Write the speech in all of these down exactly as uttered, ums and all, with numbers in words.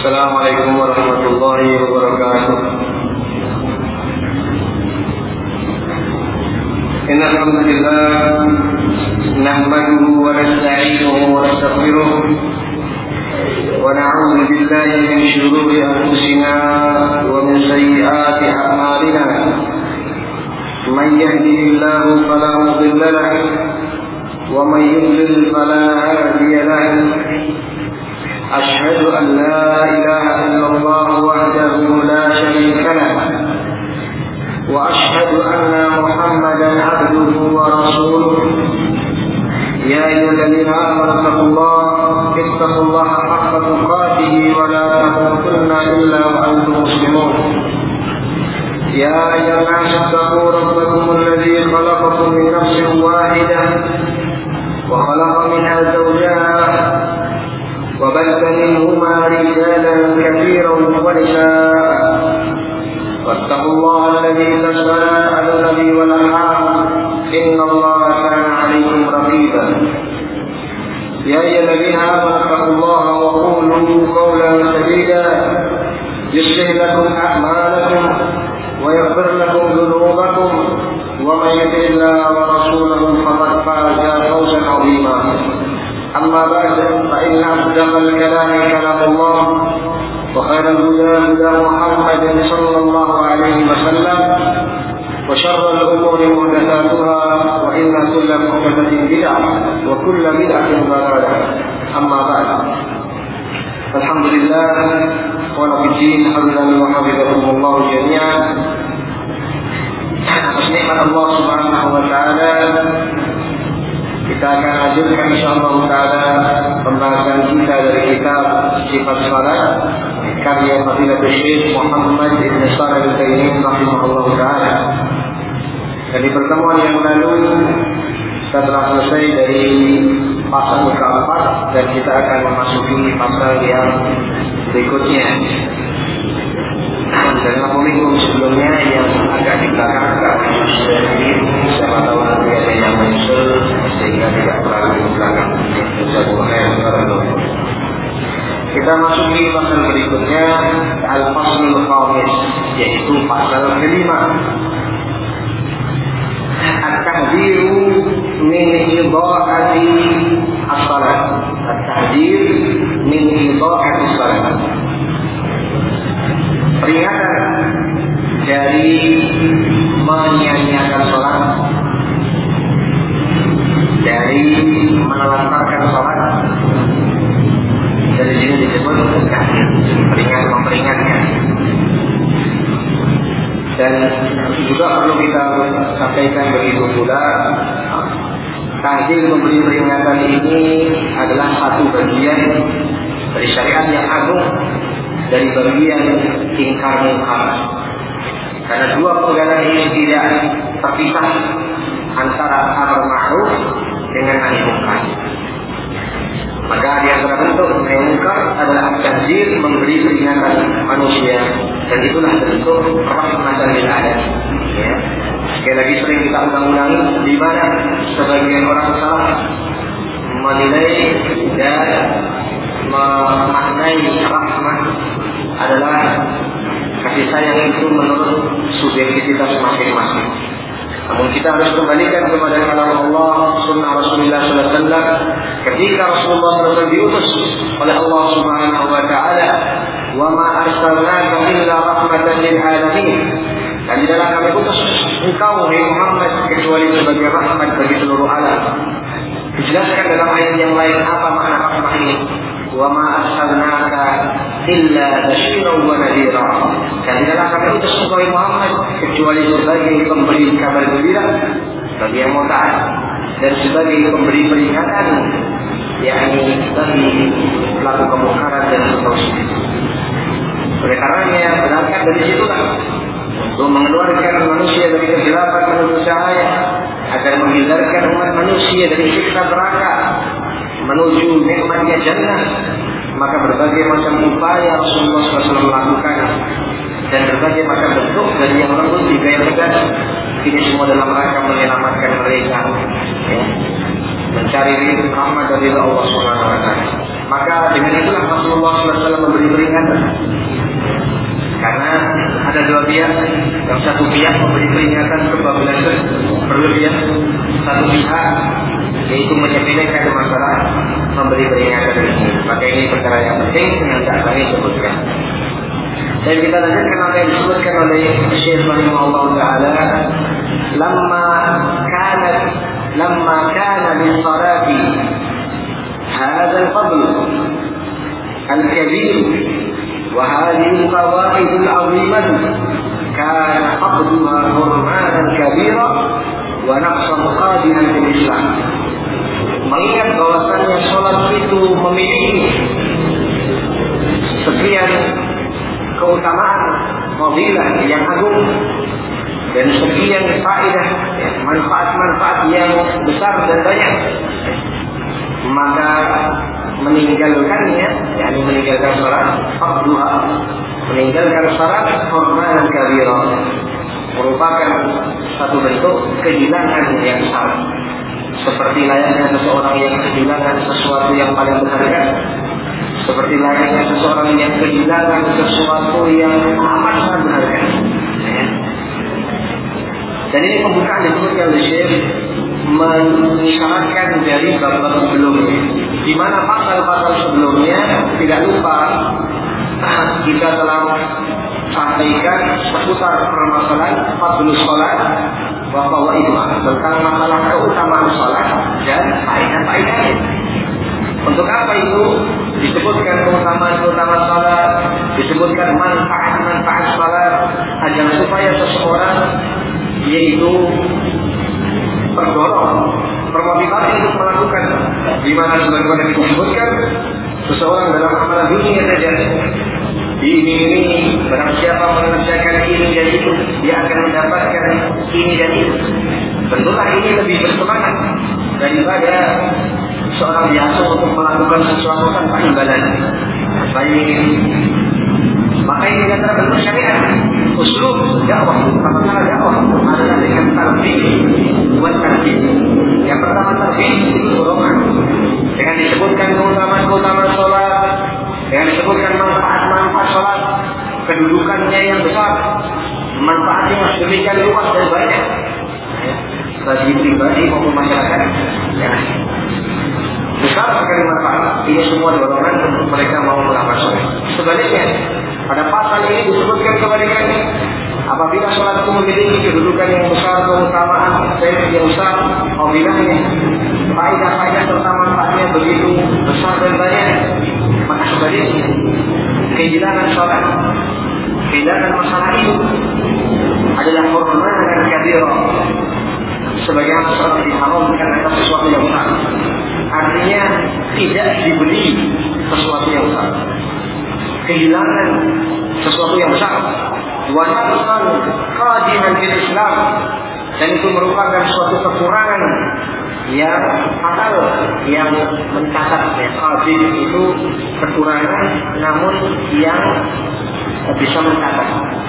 Assalamualaikum warahmatullahi wabarakatuh. Innal hamdalillah nahmaduhu wa nasta'inuhu wa nastaghfiruh wa na'udzu billahi min shururi anfusina wa min sayyiati a'malina. Man yahdihillahu fala mudilla lahu wa man yudlil fala hadiya lahu. أشهد أن لا إله إلا الله وحده لا شريك له وأشهد أن محمدا عبده ورسوله يا أيها الذين آمنوا اتقوا الله اتقوا الله حق تقاته ولا تموتن إلا وأنتم مسلمون يا أيها الناس اتقوا ربكم الذي خلقكم من نفس واحدة وخلق منها زوجها وبث منهما رجالا كثيرا ونساء واتقوا الله الذي تساءلون به والأرحام إن الله كان عليكم رقيبا يا أيها الذين آمنوا اتقوا الله وقولوا قولا سديدا يصلح لكم أعمالكم ويغفر لكم ذنوبكم ومن يطع الله ورسوله فقد فاز فوزا عظيما أما بعد فإن أصدق الكلام كلام الله وخير الهدى هدى محمد صلى الله عليه وسلم وشر الأمور محدثاتها وإن كل محدثة بدعة وكل بدعة ضلالة أما بعد الحمد لله ونبي الدين حمدا وحفظكم الله جميعا. Atas nikmat Allah Subhanahu wa taala kita akan lanjutkan insyaallah taala pembahasan kita dari kitab Sifat Salat karya Fadilatul Syekh Muhammad Ibn Shalih Al-Utsaimin rahimahullah taala. Dan di pertemuan yang lalu kita telah selesai dari pasal keempat dan kita akan memasuki pasal yang berikutnya. Dan minggu sebelumnya yang agak di belakang agak sedikit, siapa tahu nanti ada yang menyusul sehingga tidak terlalu di belakang. Kita masuki pasal berikutnya, Al-Faslul Khamis, yaitu pasal kelima. At-Tahdziru min idha'ati as-salat. At-Tahdzir min idha'ati as-salat. Peringatan dari menyia-nyiakan sholat, dari menelantarkan sholat. Dari sini disebut peringat memperingatkan. Dan juga perlu kita sampaikan begitu pula, tahdzir memberi peringatan ini adalah satu bagian dari syariat yang agung, dari bagian ingkar munkar. Karena dua pegangan ini tidak terpisah antara amar ma'ruf dengan nahi munkar. Maka di antara bentuk nahi munkar adalah tahdzir, memberi peringatan manusia, dan itulah bentuk rahmatan lil alamin. Ya. Sekali lagi sering kita ulang-ulangi di mana sebagian orang salah menilai dan memaknai rahmat adalah kasih sayang itu menurut subjektivitas masing-masing. Namun kita harus kembalikan kepada kalam Allah, sunnah Rasulullah sallallahu alaihi wasallam. Ketika Rasulullah sallallahu alaihi wasallam diutus oleh Allah Subhanahu wa taala, "Wa ma arsalnaka illa rahmatan lil alamin." Dan tidaklah kami utus engkau wahai Muhammad kecuali sebagai rahmat bagi seluruh alam. Dijelaskan dalam ayat yang lain apa makna rahmat ini. Wa ma arsalnaka illa basyiran wa nadhira. Dan tidaklah kami utus engkau Muhammad kecuali sebagai pemberi kabar gembira bagi yang mau taat dan sebagai pemberi peringatan, yakni bagi pelaku kemungkaran dan seterusnya. Oleh karenanya berangkat dari situlah untuk mengeluarkan manusia dari kegelapan menuju cahaya, agar menghindarkan umat manusia dari siksa neraka menuju nikmatnya jannah. Maka berbagai macam upaya Rasulullah shallallahu alaihi wasallam melakukan, dan berbagai macam bentuk dari yang lembut hingga yang tegas, ini semua dalam rangka menyelamatkan mereka, ya, mencari rahmat dari Allah Subhanahu wa taala. Maka dengan itulah Rasulullah shallallahu alaihi wasallam memberi peringatan peringatan. Karena ada dua pihak, yang satu pihak memberi peringatan kebablasan berlebihan, satu pihak yaitu menyepelekan masalah memberi peringatan ini. Maka ini perkara yang penting yang tak kami sebutkan. Dan kita lanjutkan apa yang disebutkan oleh Syekh rahimahullah taala, lamma kanat lamma kana lis-salati hadha al-fadl al-kabir wa hadhihi al-fawaid al-'azimah kana fadluha hurmanan kabira wa naqsan qadiran fil Islam. Mengingat bahwasannya sholat itu memiliki sekian keutamaan, fadilah yang agung dan sekian faedah, ya, manfaat-manfaat yang besar dan banyak, maka meninggalkannya, yakni meninggalkan salat fardhuha, meninggalkan salat hurmanan kabira, merupakan satu bentuk kehilangan yang besar. Seperti layaknya seseorang yang kehilangan sesuatu yang paling berharga, seperti layaknya seseorang yang kehilangan sesuatu yang amat sangat berharga. Dan ini pembukaan disebutkan oleh Syekh mengisyaratkan dari bab-bab sebelumnya, di mana pasal-pasal sebelumnya tidak lupa kita telah sampaikan seputar permasalahan fadlus salat wa fawaiduha, tentang masalah keutamaan salat dan faedah-faedahnya. Untuk apa itu? Disebutkan keutamaan-keutamaan salat, disebutkan manfaat-manfaat salat, agar supaya seseorang yaitu terdorong, termotivasi untuk melakukan. Di mana sebagaimana disebutkan, seseorang dalam amalan dunia saja diiming-imingi, barang siapa mengerjakan ini dan itu, dia akan mendapatkan ini dan itu. Tentulah ini lebih bersemangat daripada seorang biasa untuk melakukan sesuatu tanpa imbalan. Baik, maka ini antara bentuk syariat, uslub dakwah, pertama dakwah adalah dengan tarbiyyah buat tarbiyyah. Yang pertama tarbiyyah itu dorongan, dengan disebutkan keutamaan-keutamaan sholat, dengan disebutkan manfaat-manfaat sholat, kedudukannya yang besar, manfaatnya demikian luas dan banyak bagi pribadi maupun masyarakat. Ya. Besar sekali manfaat. Ini semua dorongan untuk mereka mau melakukan sholat. Sebaliknya, pada pasal ini disebutkan kebalikannya. Apabila sholat itu memiliki kedudukan yang besar, keutamaan yang besar, fadilahnya, faedah-faedah serta manfaatnya begitu besar dan banyak, maka sebaliknya, kehilangan sholat, kehilangan masalah itu adalah hurmatan dan kabira. Sebagaimana seorang diharamkan atas sesuatu yang besar, artinya tidak dibeli sesuatu yang besar, kehilangan sesuatu yang besar. Wa naqsan qadiman fil Islam, dan itu merupakan suatu kekurangan yang fatal, yang mencatat ya, qadim itu kekurangan namun yang bisa mencatat.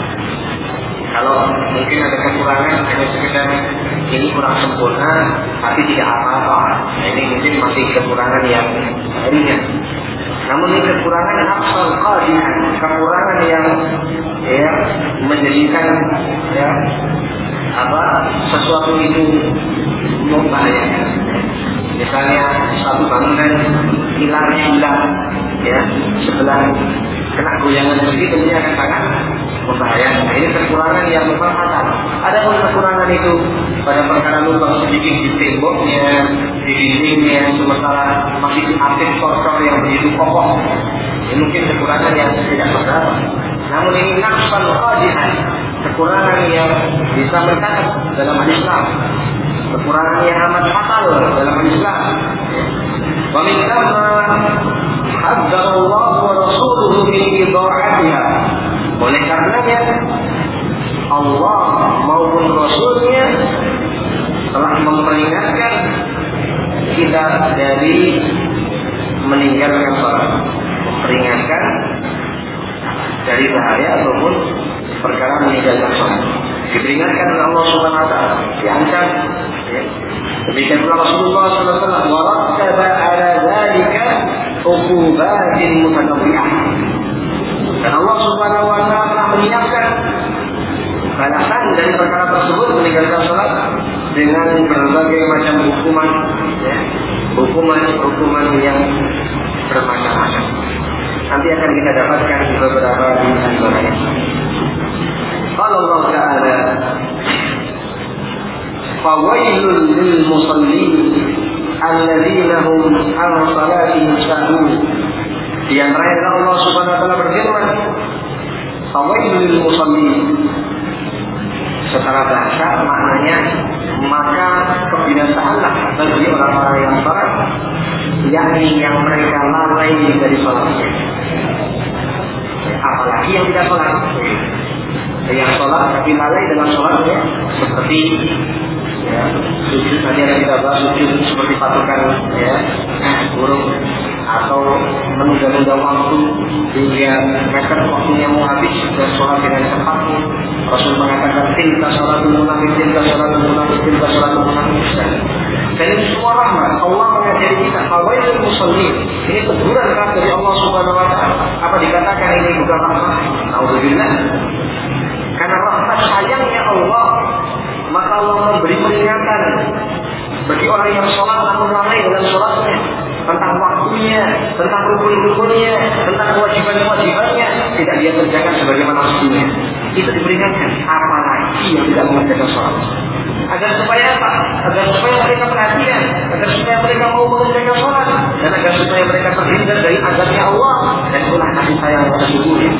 Kalau mungkin ada kekurangan hanya sekedar ini kurang sempurna tapi tidak apa-apa, nah, ini mungkin masih kekurangan yang ringan. Namun ini kekurangan naqsan qadiman, kekurangan yang ya menjadikan ya apa sesuatu itu membahayakan. Misalnya satu bangunan pilarnya hilang, ya sebelah kena goyangan begitu, ini akan sangat membahayakan. Ini kekurangan yang memang fatal. Ada pun kekurangan itu pada perkara lubang sedikit di temboknya, di dindingnya, sementara masih aktif kotor yang begitu kokoh. Ini mungkin kekurangan yang tidak berapa. Namun ini naqsan qadihan, kekurangan yang bisa mencatat dalam Islam, kekurangan yang amat fatal dalam Islam. Wa min thamma hadzara Allah wa rasuluhu min idha'atiha. Oleh karenanya Allah maupun Rasulnya telah memperingatkan kita dari meninggalkan salat, memperingatkan dari bahaya ataupun perkara meninggalkan salat. Diperingatkan oleh Allah Subhanahu wa taala, diancam. Ya. Demikian pula Rasulullah sallallahu alaihi wasallam wa rattaba ala dzalika uqubatin mutanawwi'ah. Dan Allah Subhanahu wa taala telah menyiapkan balasan dari perkara tersebut, meninggalkan sholat dengan berbagai macam hukuman, ya, hukuman-hukuman yang bermacam-macam. Nanti akan kita dapatkan beberapa di antaranya. Qala Allah Ta'ala, fawailun lil musallin alladzina hum an salatihim sahun. Di antaranya Allah Subhanahu wa taala berfirman, fawailun lil musallin. Secara bahasa maknanya maka kebinasaanlah bagi orang-orang yang salat, yakni yang mereka lalai dari salatnya. Apalagi yang tidak salat, yang salat tapi lalai dalam salatnya, seperti ya, sujud tadi yang kita bahas, sujud seperti patukan ya burung, atau menunda-nunda waktu hingga meter waktunya mau habis dan sholat dengan cepat. Rasul mengatakan tilka sholatul munafik, tilka sholatul munafik, tilka sholatul munafik. Dan ini semua rahmat. Allah mengajari kita fawailul musallin. Ini teguran keras dari Allah Subhanahu wa taala. Apa dikatakan ini bukan rahmat? Alhamdulillah. Karena rahmat sayangnya Allah, maka Allah memberi peringatan bagi orang yang sholat namun lalai dalam sholatnya, tentang waktunya, tentang rukun-rukunnya, tentang kewajiban-kewajibannya tidak dia kerjakan sebagaimana mestinya. Itu diperingatkan. Apalagi yang tidak mengerjakan sholat. Agar supaya apa? Agar supaya mereka perhatian, agar supaya mereka mau mengerjakan sholat, dan agar supaya mereka terhindar dari azabnya Allah. Dan itulah kasih sayang yang sesungguhnya.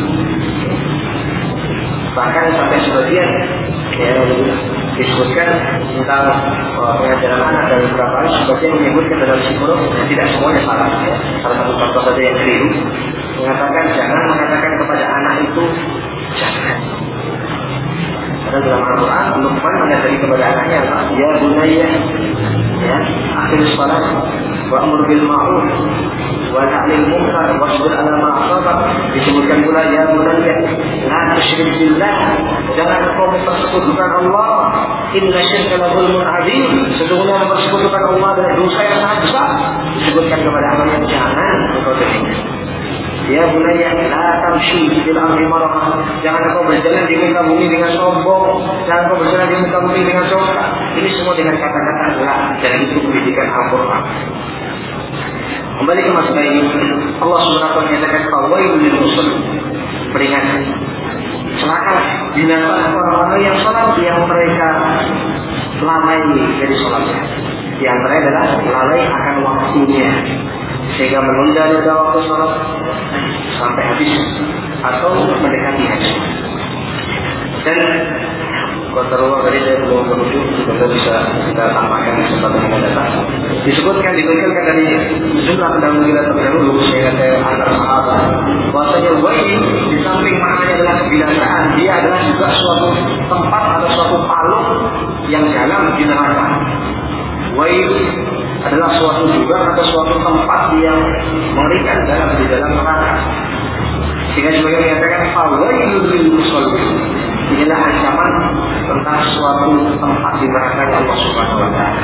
Bahkan sampai sebagian ya, disebutkan tentang uh, pengajaran anak dan beberapa kali sebagian menyebutkan dalam psikolog, ya, tidak semuanya salah ya. Salah satu contoh saja yang keliru mengatakan jangan mengatakan kepada anak itu jangan. Karena dalam Al-Quran Luqman mengajari kepada anaknya ya bunayya ya akhirus salat wa amur bil ma'ruf wa nahyi munkar wasbir ala ma asabak. Disebutkan pula ya bunayya la tusyrik billah, jangan kau mempersekutukan Allah, inna syirka la dzulmun adzim, sesungguhnya mempersekutukan Allah adalah dosa yang sangat besar. Disebutkan kepada anaknya jangan engkau demikian. Ya bunayya la tamshi fil ardi maraha, jangan kau berjalan di muka bumi dengan sombong, jangan kau berjalan di muka bumi dengan sombong. Ini semua dengan kata-kata la, dan itu pendidikan Al-Quran. Kembali ke masalah ini, Allah Subhanahu wa taala menyatakan fawailul lil musallin, peringatan, celaka binasa orang-orang yang salat yang mereka lalai dari salatnya. Di antaranya adalah lalai akan waktunya, sehingga menunda-nunda waktu salat sampai habis atau mendekati habis. Dan kotorwa dari saya belum menuju, semoga bisa kita tambahkan di kesempatan yang akan datang. Disebutkan dinukilkan dari jumlah pendahulu kita terdahulu, sehingga saya antar sahabat, bahwasanya wail di samping maknanya adalah kebinasaan, dia adalah juga suatu tempat atau suatu palung yang dalam di neraka. Wail adalah suatu juga atau suatu tempat yang mengerikan dalam di dalam neraka. Sehingga sebagai menyatakan fawailul lil musallin, inilah ancaman tentang suatu tempat di neraka Allah Subhanahu wa taala.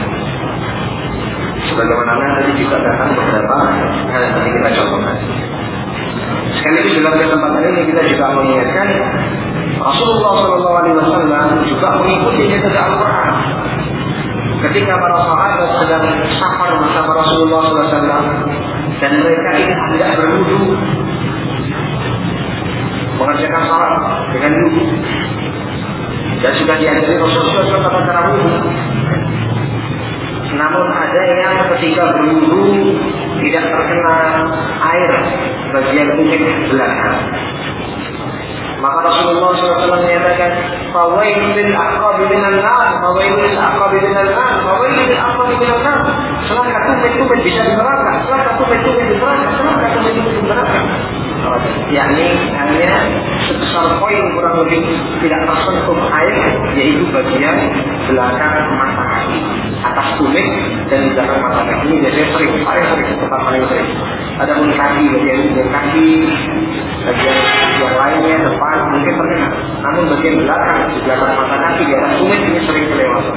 Sebagaimana tadi juga datang beberapa hal yang tadi kita contohkan. Sekaligus dalam kesempatan ini kita juga mengingatkan Rasulullah Shallallahu Alaihi Wasallam juga mengikuti metode Al-Quran. Ketika para sahabat sedang safar bersama Rasulullah Shallallahu Alaihi Wasallam dan mereka ini tidak berwudu, mengerjakan salat dengan wudu, dan sudah diajari Rasulullah shallallahu alaihi wasallam tata cara wudu. Namun ada yang ketika berwudu tidak terkena air bagian kulit belakang, maka Rasulullah shallallahu alaihi wasallam menyatakan fawailul lil aqabi minan nar, fawailul lil aqabi minan nar, fawailul lil aqabi minan nar. Celaka tumpeng-tumpeng bisa di neraka, celaka tumpeng-tumpeng di neraka, celaka tumpeng-tumpeng di neraka. Yakni hanya sebesar koin kurang lebih tidak tersentuh air, yaitu bagian belakang mata kaki, atas kulit dan di belakang mata kaki. Ini biasanya sering, paling sering, tempat paling sering. Ada pun kaki, bagian bagian kaki, bagian yang lainnya depan mungkin terkena, namun bagian belakang di belakang mata kaki di atas kulit ini sering kelewatan.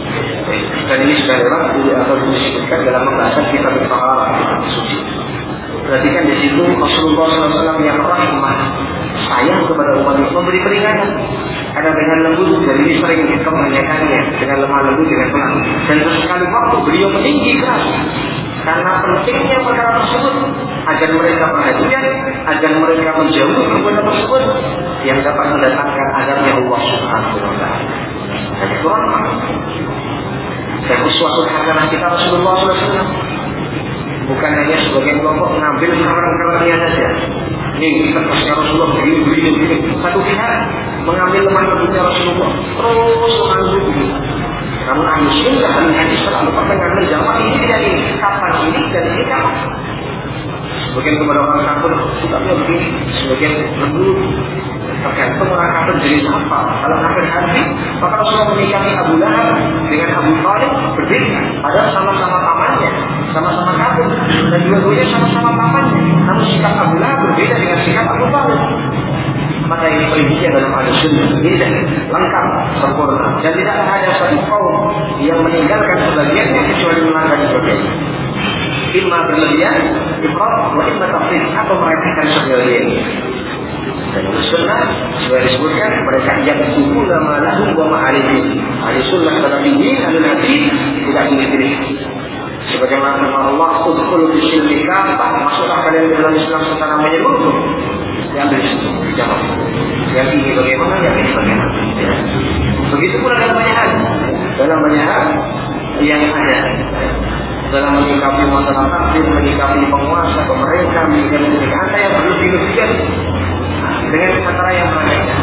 Dan ini sudah lewat atau disebutkan dalam pembahasan kita berpahala suci. Perhatikan di situ Rasulullah shallallahu alaihi wasallam yang rahmah, sayang kepada umat ini, memberi peringatan. Karena dengan lembut, dan ini sering kebanyakannya dengan lemah lembut, dengan pelan. Dan sesekali waktu beliau meninggi keras. Karena pentingnya perkara tersebut, agar mereka perhatian, agar mereka menjauhi perbuatan tersebut yang dapat mendatangkan azabnya Allah Subhanahu wa taala. Jadi Quran dan uswatun hasanah kita Rasulullah shallallahu alaihi wasallam bukan hanya sebagai kelompok mengambil kebenarannya saja. Ini kertasnya Rasulullah begini begini begini. Satu pihak mengambil lemah lembutnya Rasulullah terus mengambil begini. Namun ahli sunnah ahli hadis selalu mengambil jamaah ini dan ini, kapan ini dan ini kapan. Sebagian kepada orang kafir sikapnya begini, sebagian lembut. Tergantung orang kafir jenis apa. Kalau kafir hati, maka Rasulullah menikahi Abu Lahab dengan Abu Thalib berbeda. Ada sama-sama pamannya, sama-sama kafir, dan dua-duanya sama-sama pamannya. Namun sikap Abu Lahab berbeda dengan sikap Abu Thalib. Maka ini perincian dalam hadis sunnah beda, lengkap, sempurna, dan tidak ada satu kaum yang meninggalkan sebagiannya kecuali melanggar sebagainya. Imma berlebihan, ifrat, wa imma tafsir, atau meremehkan sebagiannya. Dan sunnah sudah disebutkan mereka yang suku lama lahu wa ma'alihi. Ahli sunnah adalah tinggi, ahli hadis tidak pilih-pilih. Sebagaimana firman Allah, udkhulu fi silmi kafah, masuklah kalian dalam Islam secara menyeluruh. Yang dari situ dijawab. Yang ini bagaimana, yang ini bagaimana. Ya. Begitu pula dalam banyak hal, dalam banyak hal yang ada. Dalam menyikapi masalah takdir, menyikapi penguasa, pemerintah, menyikapi kata yang berlebih-lebihan dengan kata yang berbeda.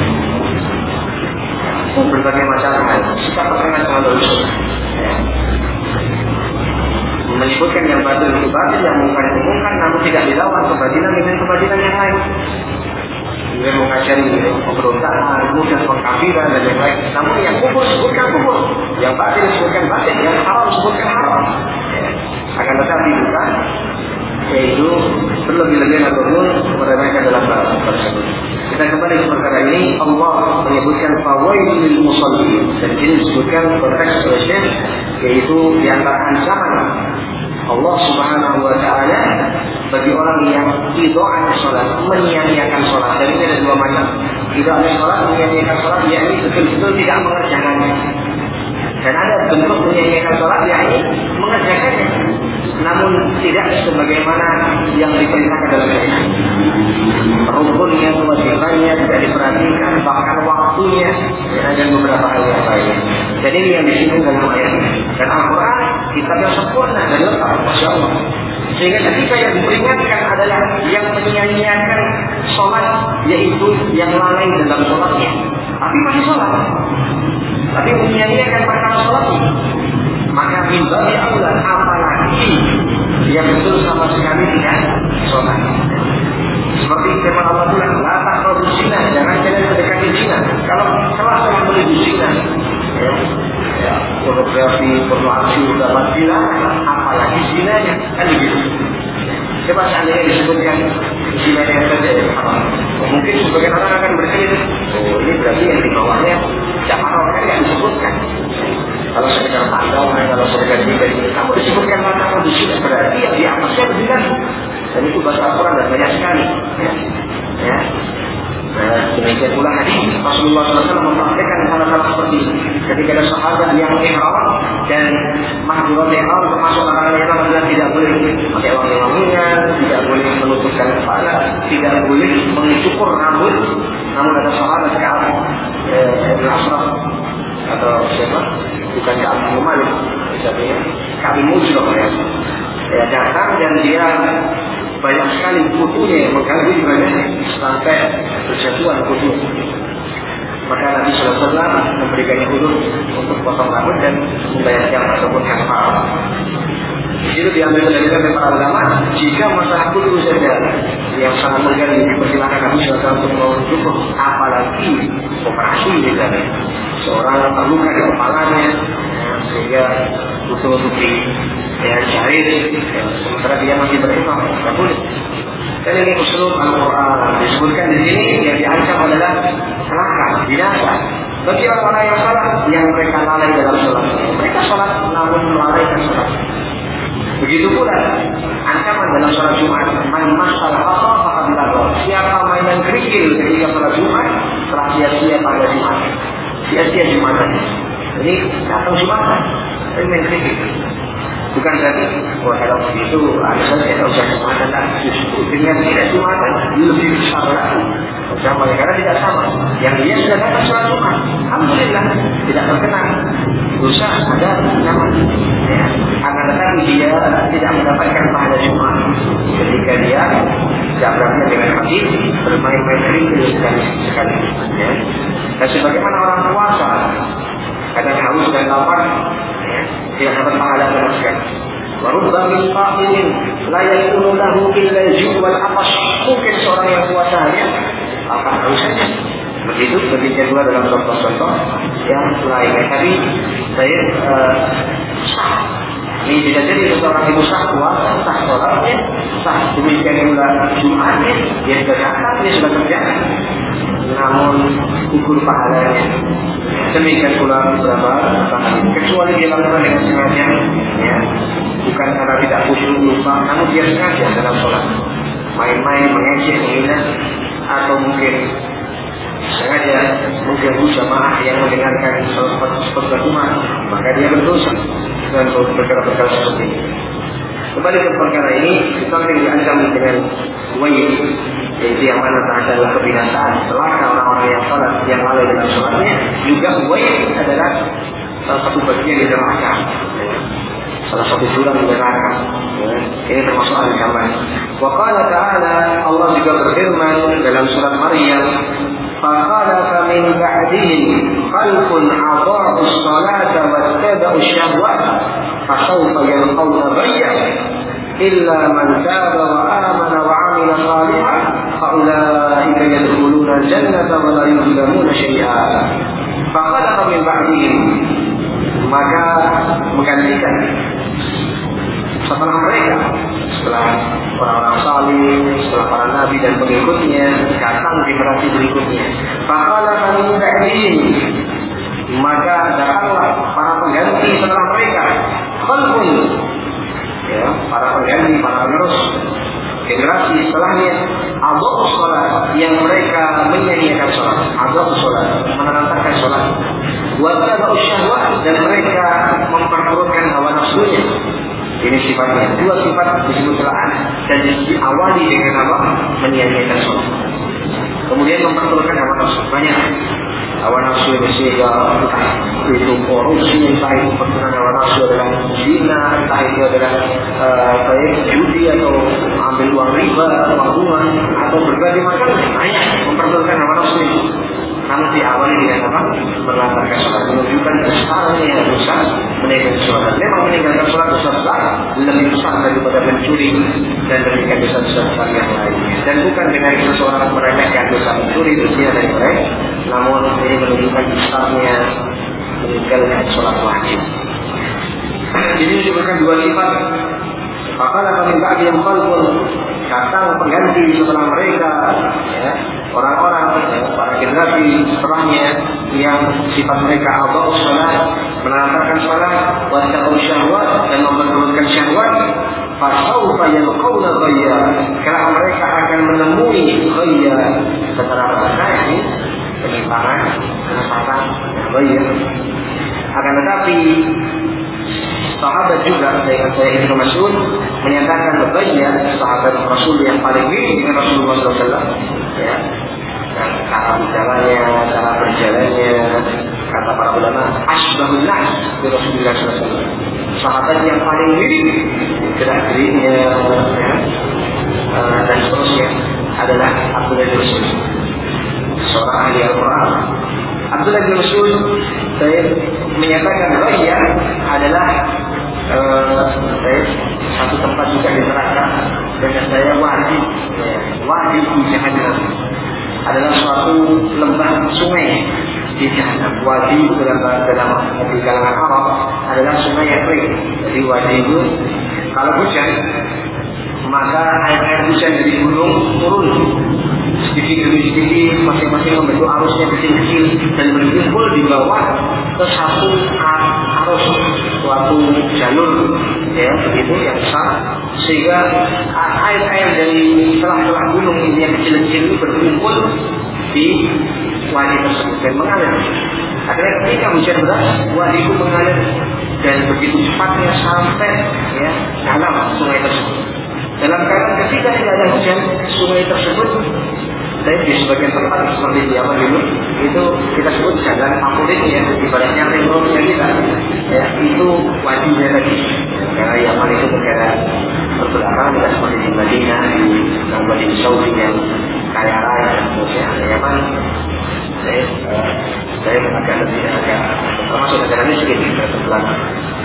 Berbagai macam hal, sikap pasangan dengan dosa. Menyebutkan yang batil itu batil, yang mungkar itu mungkar, namun tidak dilawan kebatilan dengan kebatilan yang lain. Dia mengajari pemberontakan, kemudian pengkafiran dan yang lain. Namun yang kufur sebutkan kufur, yang batil sebutkan batil, yang haram sebutkan haram. Akan tetapi bukan, yaitu berlebih-lebihan ataupun meremehkan dalam bahasa tersebut. Kita kembali ke perkara ini. Allah menyebutkan fawailul lil musallin, dan ini disebutkan konteks spesial, yaitu di antara ancaman Allah Subhanahu wa taala bagi orang yang idha'an salat, menyia-nyiakan salat. Dan ini ada dua macam. Idha'an salat, menyia-nyiakan salat, yakni betul-betul tidak mengerjakannya. Dan ada bentuk menyia-nyiakan salat, yakni mengerjakannya, namun tidak sebagaimana yang diperintahkan dalam syariat. Rukunnya, kewajibannya tidak diperhatikan, bahkan waktunya, dan beberapa hal yang lain. Dan ini yang disinggung dalam ayat ini. Dan Al-Quran kitab yang sempurna dan lengkap, masya Allah. Sehingga ketika yang diperingatkan adalah yang menyia-nyiakan sholat, yaitu yang lalai dalam sholatnya, tapi masih sholat, tapi menyia-nyiakan perkara sholatnya, maka mimbabi Allah, apalagi yang betul sama sekali tidak sholat. Seperti firman Allah bilang, la taqrabu zina, jangan kalian mendekati zina. Kalau salah sama menuju zina, ya, ya, pornografi, pornografi sudah matilah, apalagi zinanya, kan begitu. Coba seandainya disebutkan zinanya saja yang haram, mungkin sebagian orang akan berpikir, oh ini berarti yang di bawahnya tidak haram, kan yang disebutkan. Kalau sekedar pandangan, kalau sekedar tidak, kamu disebutkan la taqrabu zina, berarti yang di atasnya lebih lagi. Dan itu bahasa Al-Quran dan banyak sekali. Ya, ya. Nah, demikian pula hadis Rasulullah shallallahu alaihi wasallam mempraktikkan hal-hal seperti ini. Ketika ada sahabat yang ihram dan mahdurat ihram, termasuk orang-orang yang adalah tidak boleh pakai wangi-wangian, tidak boleh menutupkan kepala, tidak boleh mencukur rambut. Namun ada sahabat Ka'ab bin Ashraf atau siapa? Bukan Ka'ab bin Malik, misalnya Ka'ab bin Mujrah ya. Ya, datang dan dia banyak sekali kutunya yang mengganggu ibadahnya sampai berjatuhan kutu. Maka Nabi shallallahu alaihi wasallam memberikannya udhur untuk potong rambut dan membayar yang tersebut yang haram. Di situ diambil dari para ulama, jika masalah kutu saja yang sangat mengganggu, dipersilakan Nabi shallallahu alaihi wasallam untuk mencukur, apalagi operasi misalnya seorang terluka di kepalanya sehingga tutup-tutupi ya jahit, ya, sementara dia masih berimam, tidak boleh. Dan ini usul Al-Quran disebutkan di sini yang diancam adalah celaka, binasa bagi orang-orang yang salah, yang mereka lalai dalam sholat. Mereka sholat namun melalaikan sholat. Begitu pula ancaman dalam sholat Jumat, man masal hasa faqad laghwa. Siapa mainan kerikil ketika sholat Jumat, telah sia-sia pada Jumat. Sia-sia Jumatan. Ini datang Jumatan, tapi main kerikil. Bukan berarti, oh kalau begitu alasan saya tidak usah Jumatan, tak justru dengan tidak Jumatan lebih besar lagi. Sama, karena tidak sama. Yang dia sudah datang sholat Jumat, alhamdulillah tidak terkena dosa ada nama. Ya. Akan tetapi dia tidak mendapatkan pahala Jumat ketika dia tidak berani dengan hati bermain-main kerikil sekali sekali. Ya. Dan sebagaimana orang puasa kadang haus dan lapar, ya, tidak dapat pahala sama sekali. Warubba min qa'imin la yakunu lahu illa al-ju' wal 'atash. Mungkin seorang yang puasa hanya apa hausnya. Begitu demikian juga dalam contoh-contoh yang lainnya. Tadi saya uh, sah. Ini tidak jadi seorang ibu sah puasa, sah sholatnya, sah demikian pula Jumatnya, dia sudah datang, dia sudah kerja. Namun ukur pahalanya demikian pula beberapa pahala. Kecuali dia lakukan dengan sengaja, ya, bukan karena tidak khusyuk lupa, namun dia sengaja dalam sholat, main-main, mengejek, menghina, atau mungkin sengaja mengganggu jamaah yang mendengarkan khutbah Jumat, maka dia berdosa dan perkara-perkara seperti ini. Kembali ke perkara ini, samping diancam dengan wajib, yaitu yang mana adalah kebinasaan celaka orang-orang yang salat yang lalai dalam sholatnya, juga wajib adalah salah satu bagian di neraka, salah satu jurang di neraka. Ini termasuk ancaman. Wa qala ta'ala, Allah juga berfirman dalam surat Maryam, فَخَلَفَ مِنْ بَعْدِهِمْ خَلْفٌ أَضَاعُوا الصَّلَاةَ وَاتَّبَعُوا الشَّهَوَاتِ فَسَوْفَ يَلْقَوْنَ غَيًّا إِلَّا مَنْ تَابَ وَآمَنَ وَعَمِلَ صَالِحًا فَأُولَئِكَ يَدْخُلُونَ الْجَنَّةَ وَلَا يُظْلَمُونَ شَيْئًا. فَخَلَفَ مِنْ بَعْدِهِمْ, maka menggantikan setelah mereka, setelah orang-orang salih, setelah para nabi dan pengikutnya, datang generasi berikutnya. Faqala min ba'dihim, maka datanglah para pengganti setelah mereka. Khalfun, ya, para pengganti, para penerus generasi setelahnya. Adha'u shalat, yang mereka menyia-nyiakan salat. Adha'u shalat, menelantarkan salat. Wa tabu'u syahwat, dan mereka memperturutkan hawa nafsunya. Ini sifatnya, dua sifat disebut celaan dan diawali dengan apa? Menyia-nyiakan sholat. Kemudian memperturutkan hawa nafsu. Banyak hawa nafsu yang sehingga entah itu korupsi, entah itu perturunan hawa nafsu adalah zina, entah itu adalah uh, baik judi atau ambil uang riba, uang bunga, atau berbagai macam banyak memperturutkan hawa nafsu itu. Namun diawali dengan apa? Melantarkan sholat, menunjukkan besarnya dosa meninggalkan sholat. Memang meninggalkan sholat dosa besar lebih besar daripada mencuri dan demikian dosa-dosa besar yang lainnya. Dan bukan dengan seseorang meremehkan dosa mencuri, dosa dari mereka, namun ini menunjukkan besarnya meninggalkan sholat wajib. Jadi menunjukkan dua sifat. Apakah minta dia mengkhalqun, datang pengganti setelah mereka, ya, orang-orang, ya, para generasi setelahnya yang sifat mereka adha'u shalat, menaati salat, wa tabu'u syahwat, dan memperturutkan syahwat. Fasawfa yalqawna ghayya, karena mereka akan menemui ghayya, setelah bahasa ini penyimpangan, kesesatan, ghayya. Akan tetapi sahabat juga, saya saya Ibnu Mas'ud menyatakan ghayya, sahabat Rasul yang paling mirip dengan Rasulullah shallallahu alaihi wasallam, ya, dan cara bicaranya, cara berjalannya, kata para ulama, asbahun nas bi Rasulullah shallallahu alaihi wasallam. Sahabat yang paling mirip gerak-geriknya, ya, uh, dan seterusnya adalah Abdullah bin Mas'ud, seorang ahli Al-Quran. Abdullah bin Mas'ud saya menyatakan ghayya adalah uh, saya, satu tempat juga di neraka, dan saya wadi, ya, wadi di Jahannam adalah suatu lembah sungai di Jahannam. Wadi dalam dalam di kalangan Arab adalah sungai yang kering. Jadi wadi itu kalau hujan maka air-air hujan dari gunung turun sedikit demi sedikit, masing-masing membentuk arusnya kecil-kecil dan berkumpul di bawah ke satu arus, suatu jalur ya begitu yang besar, sehingga air-air dari celah-celah gunung ini yang kecil-kecil itu berkumpul di wadi tersebut dan mengalir. Akhirnya ketika hujan deras, wadi itu mengalir dan begitu cepatnya sampai ya dalam sungai tersebut. Dalam keadaan ketika tidak ada hujan, sungai tersebut dan di sebagian tempat seperti di Yaman dulu itu kita sebut jalan favorit ya, ibaratnya ringroadnya kita ya, itu wadinya tadi karena Yaman itu negara berbelakang tidak seperti di Madinah, di Wadi Saudi yang kaya raya ya. Yaman saya uh, saya agak lebih agak termasuk negara miskin berbelakang.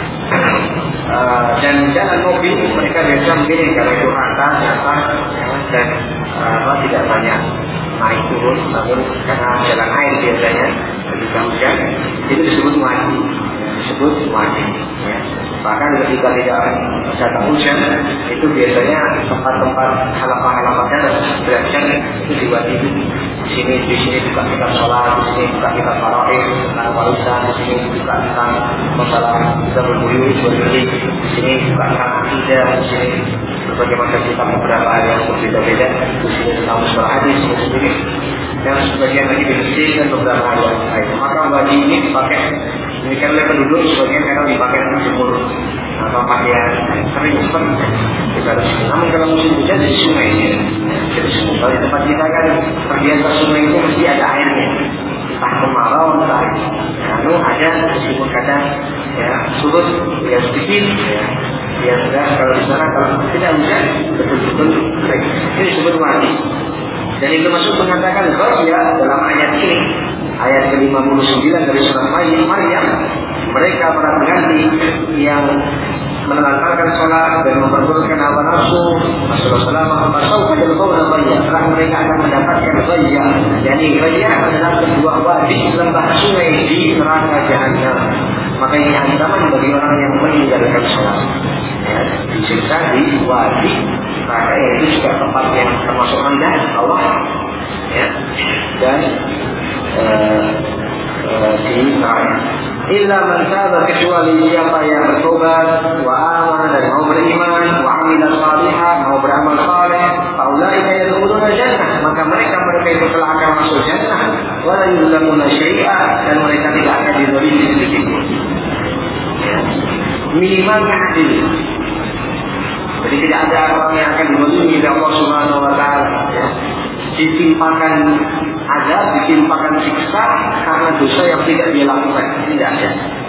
Uh, dan jalan mobil mereka biasa mungkin karena itu rata, nyata ya, dan uh, tidak banyak naik turun, namun karena jalan air biasanya ketika hujan itu disebut wadi, disebut wadi. Ya. Bahkan ketika tidak datang hujan itu biasanya tempat-tempat halaman-halaman jalan belajar itu di wadi itu. Di sini di sini juga kita sholat, di sini juga kita faraid, tentang warisan, di sini juga tentang masalah kita berbudi berbudi, di sini juga tentang akidah, di sini berbagai macam kitab beberapa yang berbeda-beda, di sini tentang mustalah hadis, di sini dan sebagian lagi di masjid dan beberapa hal yang lain. Maka wadi ini dipakai demikian oleh penduduk, sebagian kadang dipakai untuk jemur atau pakaian sering seperti kita harus. Namun kalau musim hujan di sungai ini, jadi kalau di tempat kita kan terbiasa sungai itu mesti ada airnya, entah kemarau entah lalu ada meskipun kadang ya surut ya sedikit ya. Ya sudah, kalau di sana kalau tidak hujan betul-betul kering. Ini disebut wadi. Dan itu masuk mengatakan ya dalam ayat ini, ayat ke lima puluh sembilan dari surah Maryam, mereka para pengganti yang menelantarkan sholat dan memperturutkan hawa nafsu, Rasulullah selama masuk ke dalam bayya, setelah mereka akan mendapatkan bayya. Yani bayya adalah sebuah wadi lembah sungai di neraka jahanam. Maka ini ancaman bagi orang yang meninggalkan sholat. Ya, disiksa di wadi, maka itu juga tempat yang termasuk rendah Allah ya, dan uh, uh, di neraka. Illa man taba, kecuali siapa yang bertobat wa amana dan mau beriman wa amila salihah, mau beramal saleh, faulaika yadkhuluna jannah, maka mereka mereka itu telah akan masuk jannah wa la yuzlamuna syai'a, dan mereka tidak akan dizalimi sedikit pun. Minimal adil. Jadi tidak ada orang yang akan dizalimi oleh Allah Subhanahu wa taala ya. Ditimpakan azab, ditimpakan siksa karena dosa yang tidak dia lakukan, tidak ada.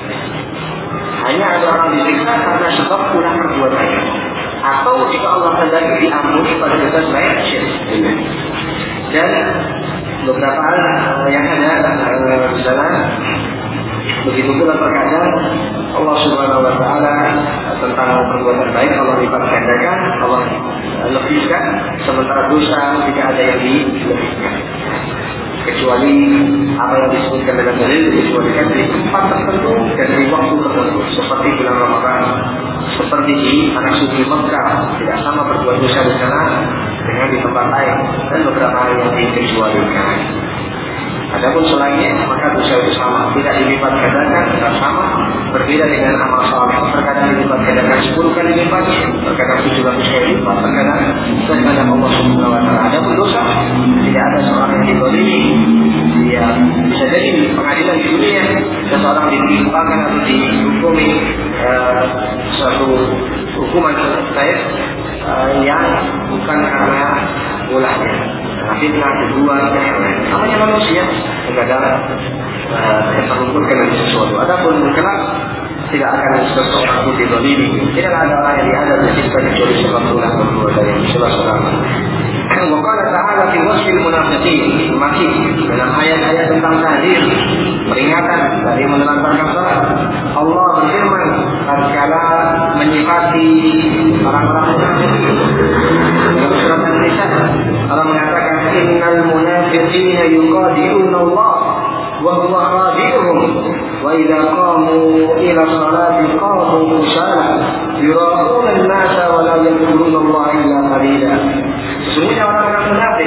Hanya ada orang disiksa karena sebab kurang perbuatannya, atau jika Allah kehendaki diampuni pada dosa selain syirik. Dan beberapa hal yang ada di sana. Begitu pula terkadang Allah Subhanahu wa taala tentang perbuatan baik Allah lipat gandakan, Allah lebihkan, sementara dosa tidak ada yang dilebihkan. Kecuali apa yang disebutkan dalam dalil disebutkan di tempat tertentu dan di waktu tertentu, seperti bulan Ramadan, seperti di tanah suci Mekah, tidak sama berbuat dosa di sana dengan di tempat lain, dan beberapa hal yang dikecualikan. Adapun selainnya maka dosa itu sama, tidak dilipat gandakan, tidak sama, berbeda dengan amal saleh. Terkadang dilipat gandakan sepuluh kali lipat, terkadang tujuh ratus kali lipat, terkadang terkadang Allah Subhanahu wa taala. Adapun dosa tidak ada seorang yang dizalimi. Dia bisa jadi pengadilan di dunia seseorang ditimpakan atau dihukumi uh, suatu hukuman terkait uh, yang bukan karena ulahnya, fitnah, dibuat, namanya manusia, kadang terlumpur dengan sesuatu. Adapun kelak tidak akan seseorang pun dizalimi. Tidak ada orang yang diadab disebut kecuali sebab ulah berdua dari Rasulullah. Waqala ta'ala fi wasfil munafiqin, masih dalam ayat-ayat tentang tahdir, peringatan dari menelantarkan salat. Allah berfirman tatkala menyifati orang-orang munafik. Dalam surat An-Nisa Allah mengatakan innal munafiqina yuqadi'una Allah wa huwa khadi'uhum wa idza qamu ila salati qamu kusala yura'una an-nasa wa la yadhkuruna Allah illa qalila. Sesungguhnya orang-orang munafik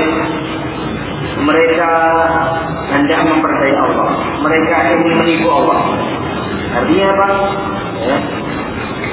mereka hendak memperdaya Allah, mereka ingin menipu Allah. Artinya apa? Ya.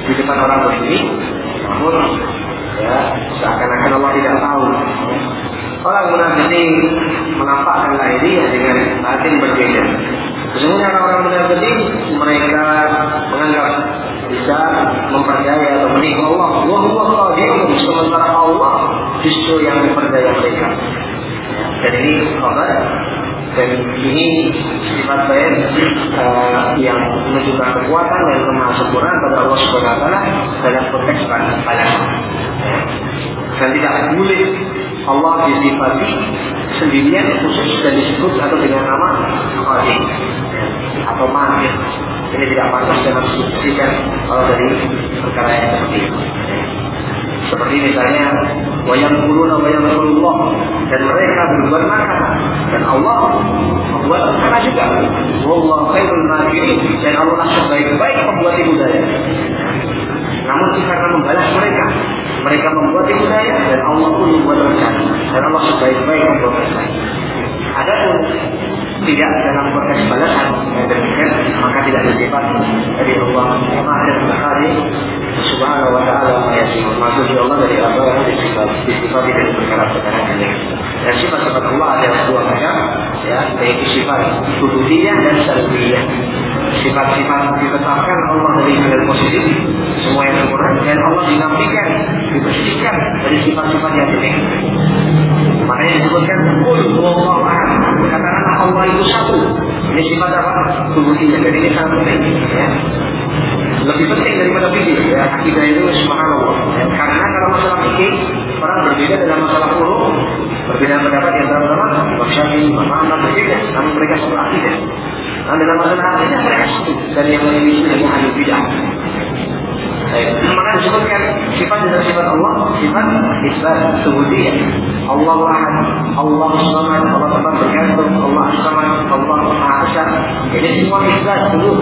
di depan orang berdiri, namun ya seakan-akan Allah tidak tahu. Orang munafik menampakkan lahiriah dengan batin berbeda. Sesungguhnya orang-orang munafik mereka menganggap bisa mempercayai atau menipu Allah. Wah, dia sementara Allah justru yang mempercayai mereka. Dan ini kabar, dan ini sifat baik uh, yang menunjukkan kekuatan dan kemahasempurnaan pada Allah Subhanahu Wa Taala dalam konteks balas. Dan tidak boleh Allah disifati sendirian khusus dan disebut atau dengan nama Qadir atau Mahir. Ini tidak pantas dalam disebutkan kalau dari perkara yang seperti itu. Seperti misalnya wayang kuruna wayang Allah, dan mereka berbuat makar dan Allah membuat makar juga. Wallahu khairul makirin, dan Allah sebaik-baik pembuat ibu daya. Namun kita akan membalas mereka. Mereka membuat ibu daya dan Allah pun membuat rencana. Dan Allah sebaik-baik membuat rencana. Adapun tidak dalam konteks balasan yang demikian, maka tidak bersifat dari Allah Maha Mengetahui Subhanahu Wa Taala Maha Maksud Allah dari apa yang disifat disifati dari perkara-perkara ini. Dan sifat-sifat Allah ada dua macam, ya, yaitu sifat uluhiyah dan salbiyah. Sifat-sifat ditetapkan Allah dari segala positif, semua yang sempurna, dan Allah dinafikan, dibersihkan dari sifat-sifat yang jelek. Makanya disebutkan Qul huwallahu ahad. Katakanlah Allah itu satu. Ini sifat apa? Uluhiyah. Jadi ini sangat penting, ya. Lebih penting daripada fikih, ya. Akidah itu subhanallah. Ya. Karena kalau masalah fikih, orang berbeda dalam masalah huruf, berbeda pendapat yang sama-sama. Imam Syafi'i, Imam Ahmad berbeda, namun mereka satu akidah. Nah, dalam masalah akidah mereka satu, dan yang lain itu hanya ahli bidah. Maka disebutkan sifat dan sifat Allah, sifat isbat subudiyah. Allah Ahad, Allah Samad, Allah tempat bergantung, Allah Samad, Allah Maha Esa. Ini semua isbat subud.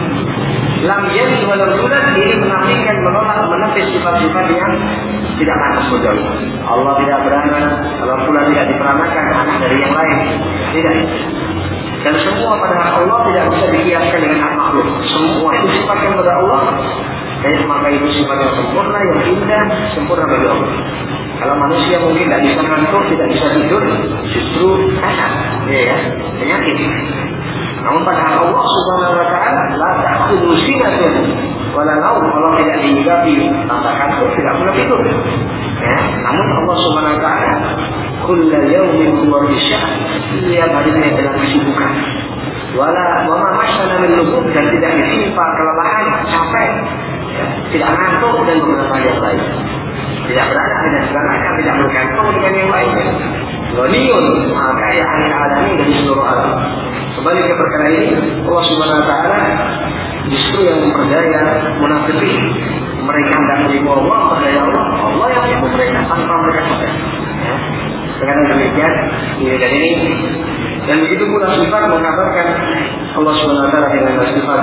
Lam yalid wa lam yulad, ini menafikan, menolak, menepis sifat-sifat yang tidak pantas bagi Allah. Allah tidak beranak, Allah pula tidak diperanakan anak dari yang lain. Tidak. Dan semua pada Allah tidak bisa dikiaskan dengan hak makhluk. Semua itu sifatkan pada Allah. Dan maka itu sifat yang sempurna, yang indah, sempurna bagi Allah. Kalau manusia mungkin tidak bisa ngantuk, tidak bisa tidur, justru kasar, ya, ya, penyakit. Namun pada Allah Subhanahu Wa Taala, la ta'khudhu sinatun wa la nawm, Allah tidak diinggapi rasa kantuk, tidak pula tidur. Ya, namun Allah Subhanahu Wa Taala, kullu yawmin huwa fi sya'n, setiap harinya dalam kesibukan. Wala wa ma masana min lughub, dan tidak ditimpa kelelahan, capek, ya, tidak ngantuk dan beberapa yang lain. Tidak berada, tidak berada, tidak bergantung dengan yang lainnya. Ghaniyun, maha kaya anil alamin, dari seluruh alam. Kembali ke perkara ini, Allah Subhanahu Wa Taala justru yang memperdaya munafikin. Mereka tidak menerima Allah, memperdaya Allah. Allah yang menerima mereka tanpa mereka sadar. Ya. Dengan demikian, ini dan ini, dan begitu pula sifat mengabarkan Allah Subhanahu Wa Taala dengan sifat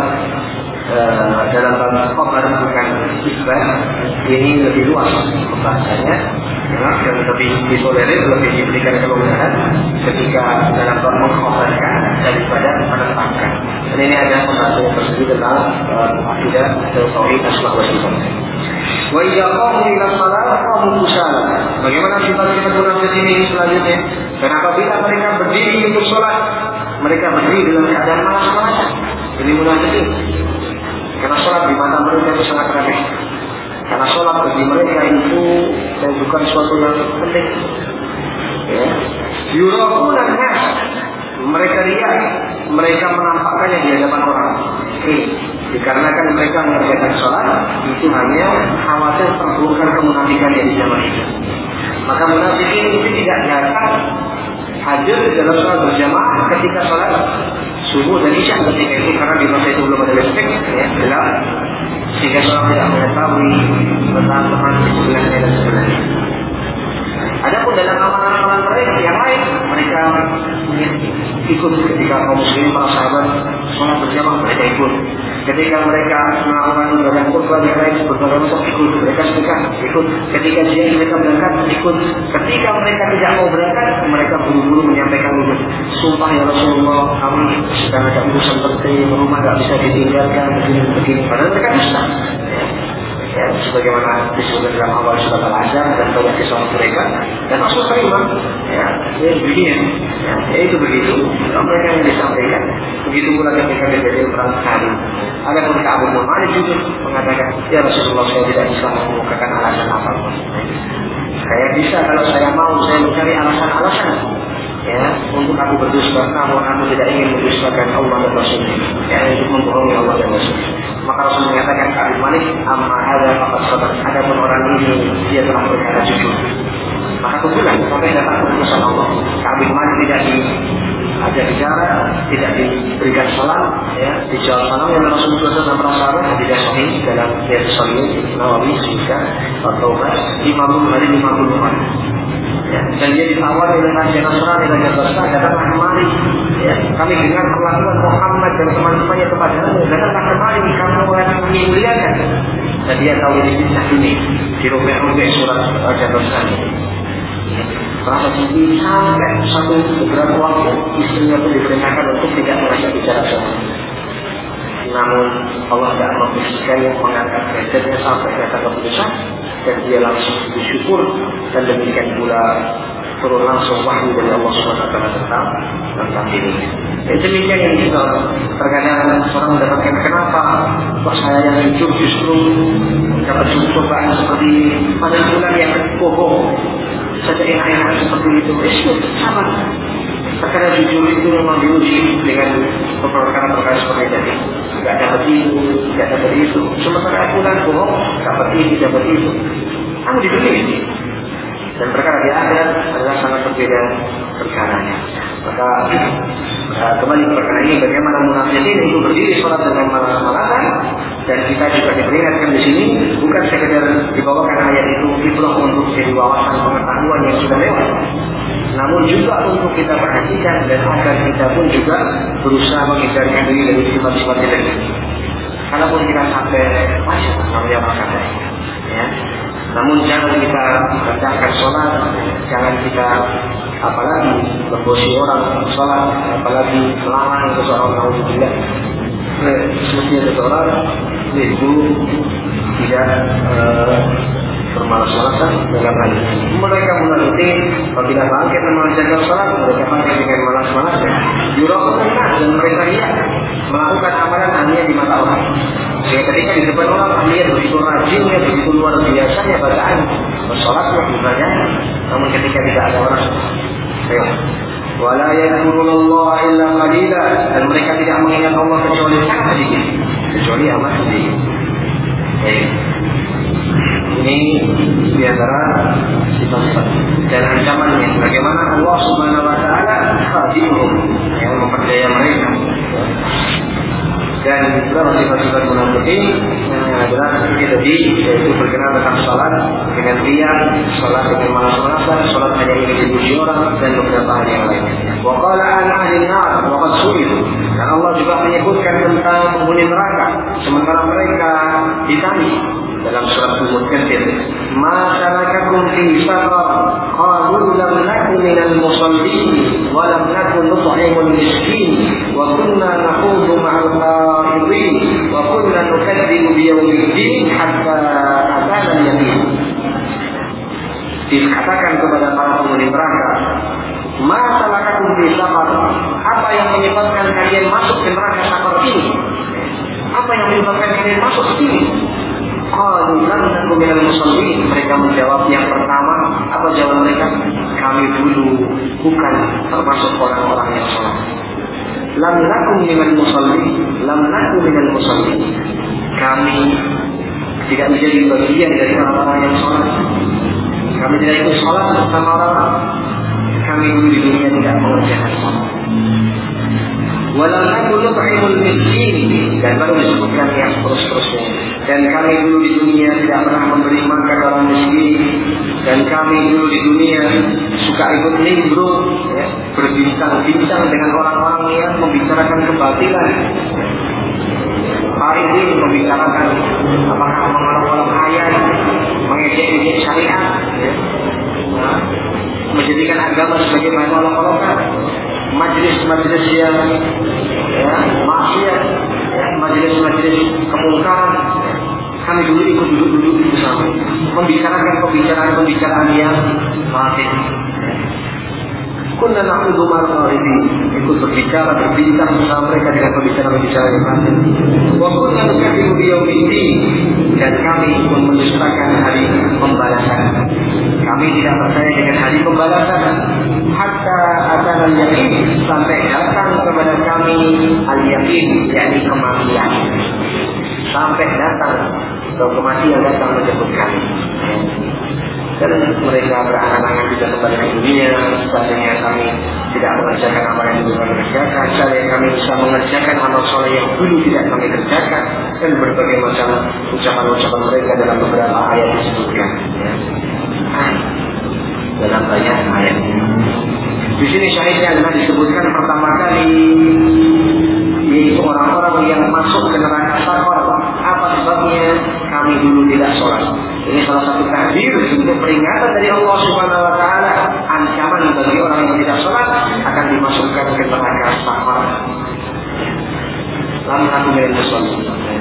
uh, dalam bab khabar bukan isbat. Ini lebih luas pembahasannya, ya, dan lebih ditolerir, lebih diberikan kemudahan ketika dalam bab mengkhabarkan daripada menetapkan. Dan ini ada pembahasan yang tersebut tentang akidah atau tauhid asma wa sifat. Wa idza qamu ila shalah qamu kusala. Bagaimana sifat-sifat munafik ini selanjutnya? Dan apabila mereka berdiri untuk sholat, mereka berdiri dalam keadaan malas-malasan. Ini munafik. Karena sholat di mata mereka itu sangat remeh. Karena sholat bagi mereka itu bukan suatu yang penting. Ya. Yuraquna nas, mereka lihat, mereka menampakkannya di hadapan orang. Ini dikarenakan mereka mengerjakan sholat itu hanya khawatir terburukan kemunafikan yang di zaman itu. Maka munafikin itu tidak datang hadir dalam sholat berjamaah ketika sholat subuh dan isya ketika itu, karena di masa itu belum ada listrik, ya, gelap, sehingga sholat tidak mengetahui tentang teman sebelahnya dan sebelahnya. Adapun dalam amalan-amalan mereka yang lain, mereka ikut ketika kaum muslimin, para sahabat sholat berjamaah, mereka ikut. Ketika mereka melakukan ibadah kurban yang lain berbagai macam, ikut. Mereka suka ikut. Ketika dia mereka berangkat, ikut. Ketika mereka tidak mau berangkat, mereka buru-buru menyampaikan wujud. Sumpah ya Rasulullah, kami sedang ada urusan penting, rumah tidak bisa ditinggalkan, begini-begini. Padahal mereka dusta. ya, sebagaimana disebutkan dalam awal surat Al-Ahzab dan banyak kisah mereka, dan Rasul terima, ya, ya begini, ya, ya itu begitu, mereka yang disampaikan. Begitu pula ketika terjadi perang Khalid. Ada pun Ka'ab bin Malik juga mengatakan, ya Rasulullah, saya tidak bisa mengemukakan alasan apapun. Saya bisa kalau saya mau, saya mencari alasan-alasan, ya, untuk aku berdusta, namun aku tidak ingin mendustakan Allah dan Rasulnya, ya, untuk membohongi Allah dan Rasul. Maka Rasul mengatakan Ka'ab bin Malik, amma hadza faqad sadaq, adapun orang ini dia telah berkata jujur. Maka kebetulan sampai datang keputusan Allah, Ka'ab bin Malik tidak diajak bicara, tidak diberikan salam, ya, dijawab salam yang Rasulullah shallallahu alaihi wasallam tidak sahih dalam hadis sahih Nawawi juga atau Imam Bukhari lima puluh orang. Ya, dan dia ditawar oleh Raja Nasrani, Raja Basra, datanglah kemari, ya, kami dengar perlakuan Muhammad dan teman-temannya kepadamu, datanglah kemari, kamu akan memuliakan. Dan dia tahu ini kisah ini dirobek-robek surat Raja Basra. Merasa sedih sampai satu beberapa waktu istrinya pun diperintahkan untuk tidak mengajak bicara sama. Namun Allah tidak membisikkannya, mengangkat derajatnya sampai datang keputusan, dan dia langsung bersyukur, dan demikian pula turun langsung wahyu dari Allah subhanahu wa taala tentang tentang ini. Jadi demikian yang kita terkadang seorang mendapatkan kenapa kok saya yang jujur justru dapat cobaan seperti pada bulan yang bohong saja enak-enak seperti itu. Itu sama. Terkadang jujur itu memang diuji dengan perkara-perkara seperti tadi. Tidak dapat itu, tidak dapat itu. Sementara bulan bohong, dapat ini, dapat itu. Kamu di dunia ini. Dan perkara di akhirat adalah sangat berbeda perkaranya. Maka uh, kembali ke perkara ini, bagaimana munafikin itu berdiri sholat dengan malas-malasan, dan kita juga diperingatkan di sini bukan sekedar dibawakan ayat itu ibrah untuk jadi wawasan pengetahuan yang sudah lewat, namun juga untuk kita perhatikan dan agar kita pun juga berusaha menghindarkan diri dari sifat-sifat jelek. Kalaupun kita sampai masih namanya makanan, ya. Namun jangan kita rendahkan sholat, jangan kita apalagi membosi orang sholat, apalagi melarang seseorang naudzubillah. Semestinya seseorang itu tidak uh, bermalas-malasan dalam hal ini. Mereka munafikin apabila bangkit mengerjakan sholat, mereka bangkit dengan malas-malasan. Yura'un dan mereka lihat melakukan amalan hanya di mata orang. Sehingga ketika di depan orang melihat begitu rajinnya, begitu luar biasanya bacaan, bersolatnya, ibadahnya. Namun ketika tidak ada orang, ayo, wala yadhkurullaha illa qalila, dan mereka tidak mengingat Allah kecuali sangat sedikit, kecuali amat sedikit. Baik. Ini diantara sifat-sifat dan ancamannya. Bagaimana Allah Subhanahu Wa Taala khadimuhum, yang memperdaya mereka. Dan beberapa sifat-sifat munafikin yang adalah seperti tadi, yaitu berkenaan tentang sholat dengan riya, sholat dengan malas-malasan, sholat hanya ingin dipuji orang, dan beberapa hal yang lainnya. Wa qala an ahli nar wa qad su'ilu, dan Allah juga menyebutkan tentang penghuni neraka, sementara mereka ditanya dalam surat Al-Mudaththir, ma salakakum fi saqar, qalu lam nakun minal musallin wa lam nakun nut'imul miskin wa kunna naqudu ma'al qa'idin wa kunna nukadzibu biyaumiddin hatta atana al-yaqin. Dikatakan kepada para penghuni neraka, ma salakakum fi saqar, apa yang menyebabkan kalian masuk ke neraka saqar ini? Apa yang menyebabkan kalian masuk ke sini? Qalu lam nakum minal musallin. Mereka menjawab yang pertama, apa jawab mereka? Kami dulu bukan termasuk orang-orang yang sholat. Lam nakum minal musallin, lam nakum minal musallin. Kami tidak menjadi bagian dari orang-orang yang sholat. Kami tidak ikut sholat bersama orang. Kami dulu di dunia tidak mengerjakan sholat. Walau aku nut'imul miskin, dan baru disebutkan yang terus-terusnya. Dan kami dulu di dunia tidak pernah memberi makan orang miskin. Dan kami dulu di dunia suka ikut nimbrung, ya, berbincang-bincang dengan orang-orang yang membicarakan kebatilan. Hari ini membicarakan apakah mengarang ayat, mengejek-ejek syariat, ya, nah, menjadikan agama sebagai bahan olok-olokan. Majlis-majlis yang ya, maksiat, ya, majlis-majlis kemungkaran, Kami dulu ikut duduk-duduk bersama, membicarakan pembicaraan-pembicaraan yang batin. Kunna na'udhu ma'al-gharibin, ikut berbicara, berbincang bersama mereka dengan pembicaraan-pembicaraan yang batin. Wa kunna nukadzibu biyaumiddin, dan kami pun mendustakan hari pembalasan. Kami tidak percaya dengan hari pembalasan. Hatta atana al-yaqin, sampai datang kepada kami al-yaqin, yakni kematian. Sampai datang atau kematian datang menjemput kami. Dan mereka berangan-angan tidak kembali ke dunia. Seandainya kami tidak mengerjakan amal yang dulu kami kerjakan, seandainya kami bisa mengerjakan amal soleh yang dulu tidak kami kerjakan, dan berbagai macam ucapan-ucapan mereka dalam beberapa ayat disebutkan. Ya. Dalam banyak ayat. Di sini syahidnya adalah disebutkan pertama kali, yaitu orang-orang yang masuk ke neraka sakor. Apa sebabnya? Kami dulu tidak sholat. Ini salah satu takdir untuk peringatan dari Allah Subhanahu Wa Taala. Ancaman bagi orang yang tidak sholat akan dimasukkan ke neraka sakor. Lam aku minal musallin.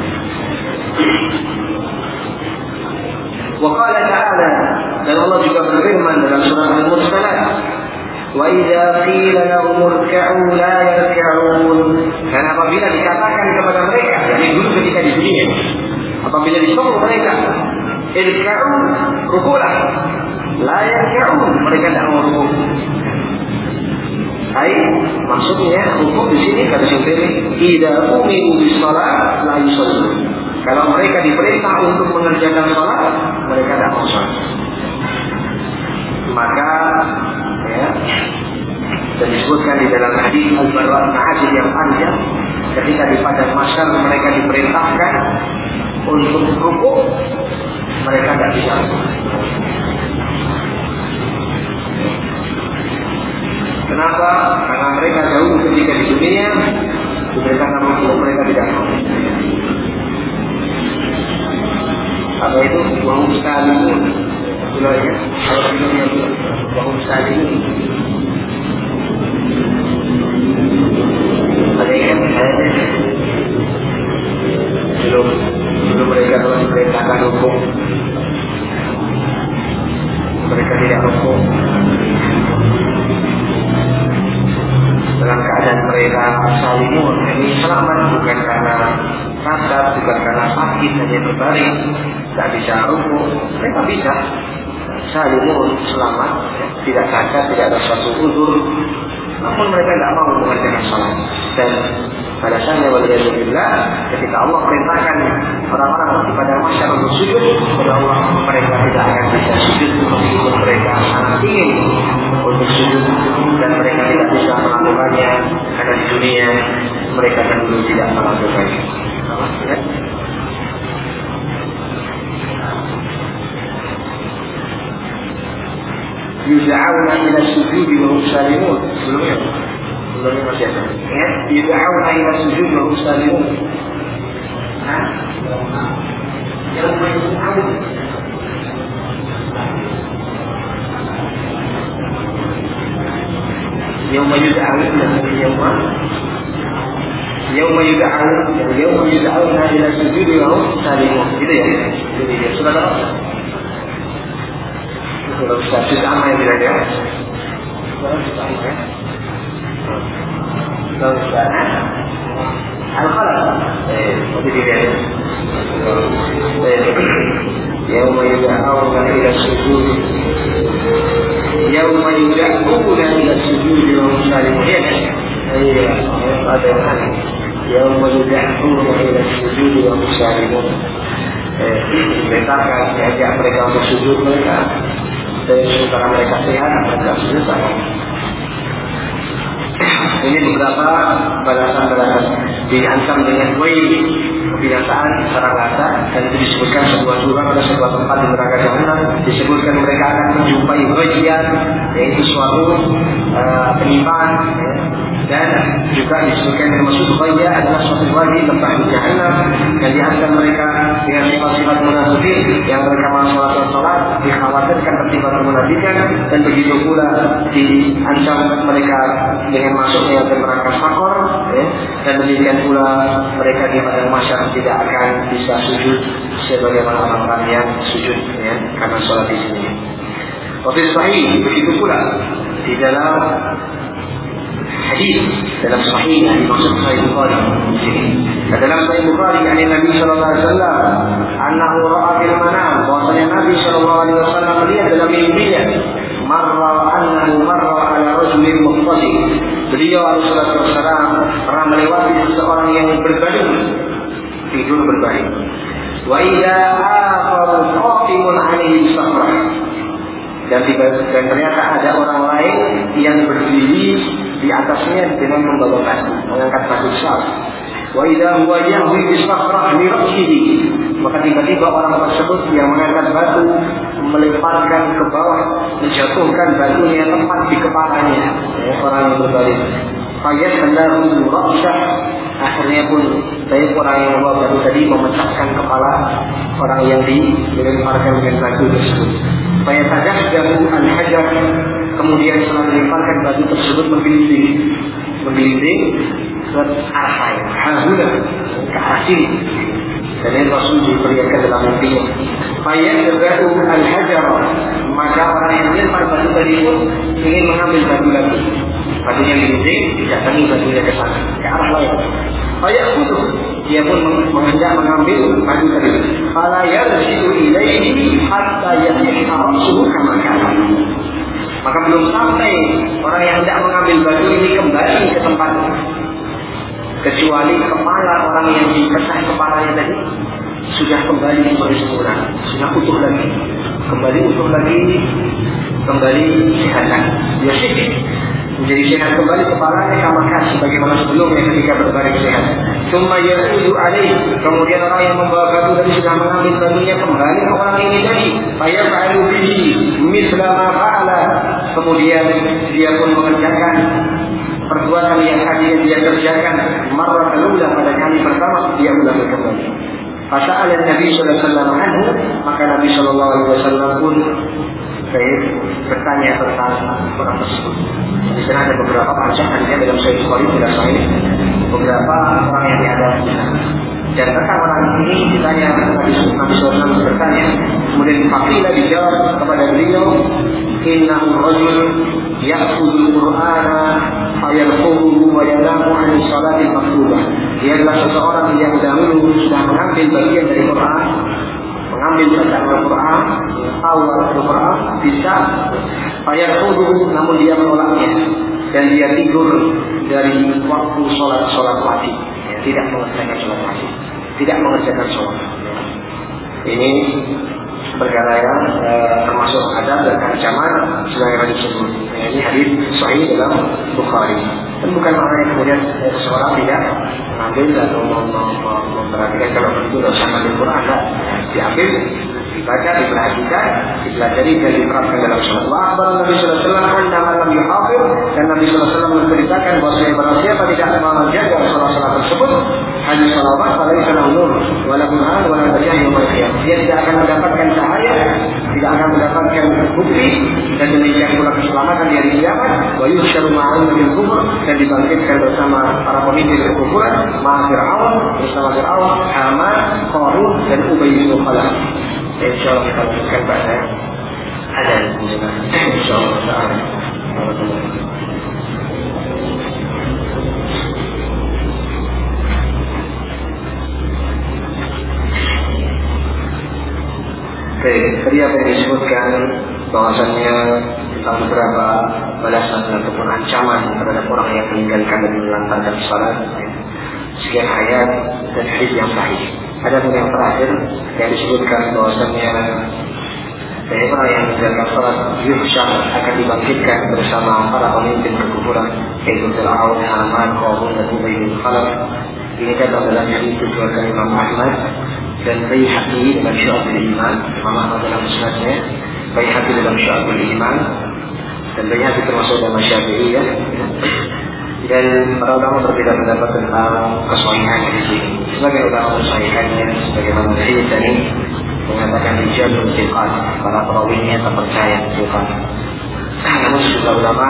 Wa qala ta'ala, dan Allah juga berfirman dalam surah Al-Mursalat, wa idza qila lahum irka'u la yarka'un. Dan apabila dikatakan kepada mereka, jadi dulu ketika di dunia, apabila disuruh mereka irka'u, rukulah, la yarka'un, mereka tidak mau rukuk. Hai, maksudnya rukuk di sini kata Syekh, idza umiru bis shalah la yusallun. Kalau mereka diperintah untuk mengerjakan sholat, mereka tidak mau sholat. Maka, ya, dan disebutkan di dalam hadis Al-Bara' bin Azib yang panjang, ketika di padang mahsyar mereka diperintahkan untuk rukuk, mereka tidak bisa. Kenapa? Karena mereka jauh ketika di dunia diperintahkan rukuk, mereka tidak mau. Apa itu? Wahum salimun. Itulah ya. Kalau di dunia itu wahum salimun. Ada yang saya belum belum mereka telah diperintahkan hukum. Mereka tidak hukum. Dalam keadaan mereka salimun, ini selamat bukan karena nasab, bukan karena sakit hanya berbaring, tidak bisa rukuk, mereka bisa salimun, selamat, tidak cacat, tidak ada suatu uzur, namun mereka tidak mau mengerjakan salat. Dan balasannya waliyadzubillah, ketika Allah perintahkan orang-orang kepada masyarakat untuk sujud kepada Allah, mereka tidak akan bisa sujud meskipun mereka sangat ingin untuk sujud, dan mereka tidak bisa melakukannya karena di dunia mereka dahulu tidak melakukannya. Ya? Yud'auna ila sujudi wa hum salimun. Sebelumnya sebelumnya masih ada. Ya, yud'auna ila sujudi wa hum salimun. Nah, yang yud'aun Yauma yud'aun yauma Yauma yud'aun Yauma yud'auna ila sujudi wa hum salimun. Gitu ya. Jadi dia sudah tahu. Kalau bisa sama yang tidak ada. Kalau bisa ya. Kalau bisa al-qalam. Eh, jadi dia. Eh, yauma yud'auna ila sujudi Yauma yud'auna ila sujudi wa hum salimun. Iya, ada yang aneh. Yauma yud'auna ila sujudi wa hum salimun. Eh, diperintahkan diajak mereka untuk sujud, mereka dan sementara mereka sehat, mereka sujud sama. Ini beberapa balasan-balasan diancam dengan wail, kebinasaan secara rasa, dan itu disebutkan sebuah surah pada sebuah tempat di neraka jahanam. Disebutkan mereka akan menjumpai wajian, yaitu suatu uh, penyimpanan, ya, Dan juga disebutkan termasuk ghayya adalah suatu wadi tempat di jahannam yang dihantar mereka dengan sifat-sifat munafikin yang mereka masalah salat dikhawatirkan tertimpa kemunafikan, dan begitu pula diancam mereka dengan masuknya ke neraka sakor, ya. Dan demikian pula mereka di padang mahsyar tidak akan bisa sujud sebagaimana orang yang sujud, ya, karena salat di sini. Hadis sahih begitu pula di dalam hadis dalam sahih yang dimaksud Sahih Bukhari di sini. Dalam Sahih Bukhari dari Nabi sallallahu alaihi wasallam, annahu ra'a fil manam, bahwasanya Nabi sallallahu alaihi wasallam melihat dalam mimpinya, marra annahu marra ala rajulin muqtadi. Beliau alaihi wasallam pernah melewati seseorang yang berbaring, tidur berbaring. Wa idza afaru qa'imun alaihi safrah. Dan, dan ternyata ada orang lain yang berdiri di atasnya dengan membawa batu, mengangkat batu besar. Wa idza huwa yahwi bi safrah li ra'sihi. Maka tiba-tiba orang tersebut yang mengangkat batu melemparkan ke bawah, menjatuhkan batunya tepat di kepalanya, ya, orang yang berbalik. Fayat hendak ra'sah. Akhirnya pun saya orang yang membawa batu tadi memecahkan kepala orang yang dilemparkan dengan batu tersebut. Fayatadahdahu al-hajar. Kemudian setelah melemparkan batu tersebut membimbing membimbing ke arah lain, hahuna, ke arah sini. Dan ini Rasul diperlihatkan dalam mimpinya. Fayatadahdahu al-hajar. Maka orang yang melempar batu tadi pun ingin mengambil batu lagi. Batunya membimbing, didatangi batunya ke sana, ke arah lain. Fayakhudhu, dia pun mengendak mengambil batu tadi. Fala yarji'u ilaihi hatta yasihha ra'suhu kama kana. Maka belum sampai orang yang hendak mengambil batu ini kembali ke tempatnya, kecuali kepala orang yang dipecah kepalanya tadi sudah kembali seperti semula, sudah utuh lagi, kembali utuh lagi, kembali sehat lagi. Dia sih menjadi sehat kembali kepalanya sama kasih bagaimana sebelumnya ketika berbaring sehat. Summa ya'udu alaih, kemudian orang yang membawa batu tadi sudah mengambil batunya kembali ke orang ini tadi. Fayaf'alu bihi mithla ma fa'ala, kemudian dia pun mengerjakan perbuatan yang tadi dia kerjakan marratan ula pada kali pertama, dia ulangi kembali. Fasa'ala Nabi sallallahu alaihi wasallam anhu, maka Nabi sallallahu alaihi wasallam pun bertanya tentang orang tersebut. Di sana ada beberapa bacaan dalam Sahih Bukhari tidak sahih, beberapa orang yang dihadapi. Dan tentang orang ini ditanya Nabi sallallahu alaihi wasallam bertanya, kemudian Faqila dijawab kepada beliau, innahu rajul ya'khudul Qur'ana fayarquhu wa yanamu 'an salatil maktubah. Dia adalah seseorang yang dahulu sudah mengambil bagian dari Quran, mengambil bacaan Al-Quran, tahu Al-Quran, bisa fayarquhu, namun dia menolaknya, dan dia tidur dari waktu sholat-sholat wajib, ya, tidak mengerjakan sholat wajib, tidak mengerjakan sholat. Ini perkara yang eh, termasuk adab dan ancaman sebagaimana disebut. Ya, ini hadis sahih dalam Bukhari. Dan bukan maknanya kemudian eh, seseorang tidak mengambil atau memperhatikan kalau begitu tidak usah mengambil Quran, tidak diambil, dibaca, diperhatikan, dipelajari dan diterapkan dalam sholat. Wa akhbar Nabi sallallahu alaihi wasallam anna man lam yuhafir, dan Nabi sallallahu alaihi wasallam menceritakan bahwa barang siapa tidak menjaga sholat-sholat tersebut, hanya salawat, falaisa lahu nur wa lahu an wa la tajah yaumil qiyamah. Dia tidak akan mendapatkan cahaya, tidak akan mendapatkan bukti, dan demikian pula keselamatan di hari kiamat. Wa yuhsyaru ma'al bil kufur, dan dibangkitkan bersama para pemimpin kekufuran, ma'a Fir'aun, bersama Fir'aun, Haman, Qarun, dan Ubay bin Khalaf. Insyaallah kita lanjutkan pada ada insyaallah taala. Baik, tadi apa yang disebutkan bahwasannya tentang beberapa balasan ataupun ancaman terhadap orang yang meninggalkan dan melantarkan salat, sekian ayat dan hadis yang sahih. Ada pun yang terakhir yang disebutkan bahwasannya dari orang yang menjalankan salat yuhsyar akan dibangkitkan bersama para pemimpin kekufuran, yaitu Fir'aun, Haman, Qarun, dan Ubay bin Khalaf. Ini datang dalam hadis diriwayatkan Imam Ahmad dan Baihaqi dalam Syu'abul Iman, Imam Ahmad dalam Musnadnya, Baihaqi dalam Syu'abul Iman, dan Baihaqi termasuk dalam Syafi'iyah. Dan para ulama berbeda pendapat tentang kesohihan di sini. Sebagai ulama kesohihannya, sebagaimana hadis ini mengatakan rijalun thiqat, para perawinya terpercaya thiqat. Namun juga ulama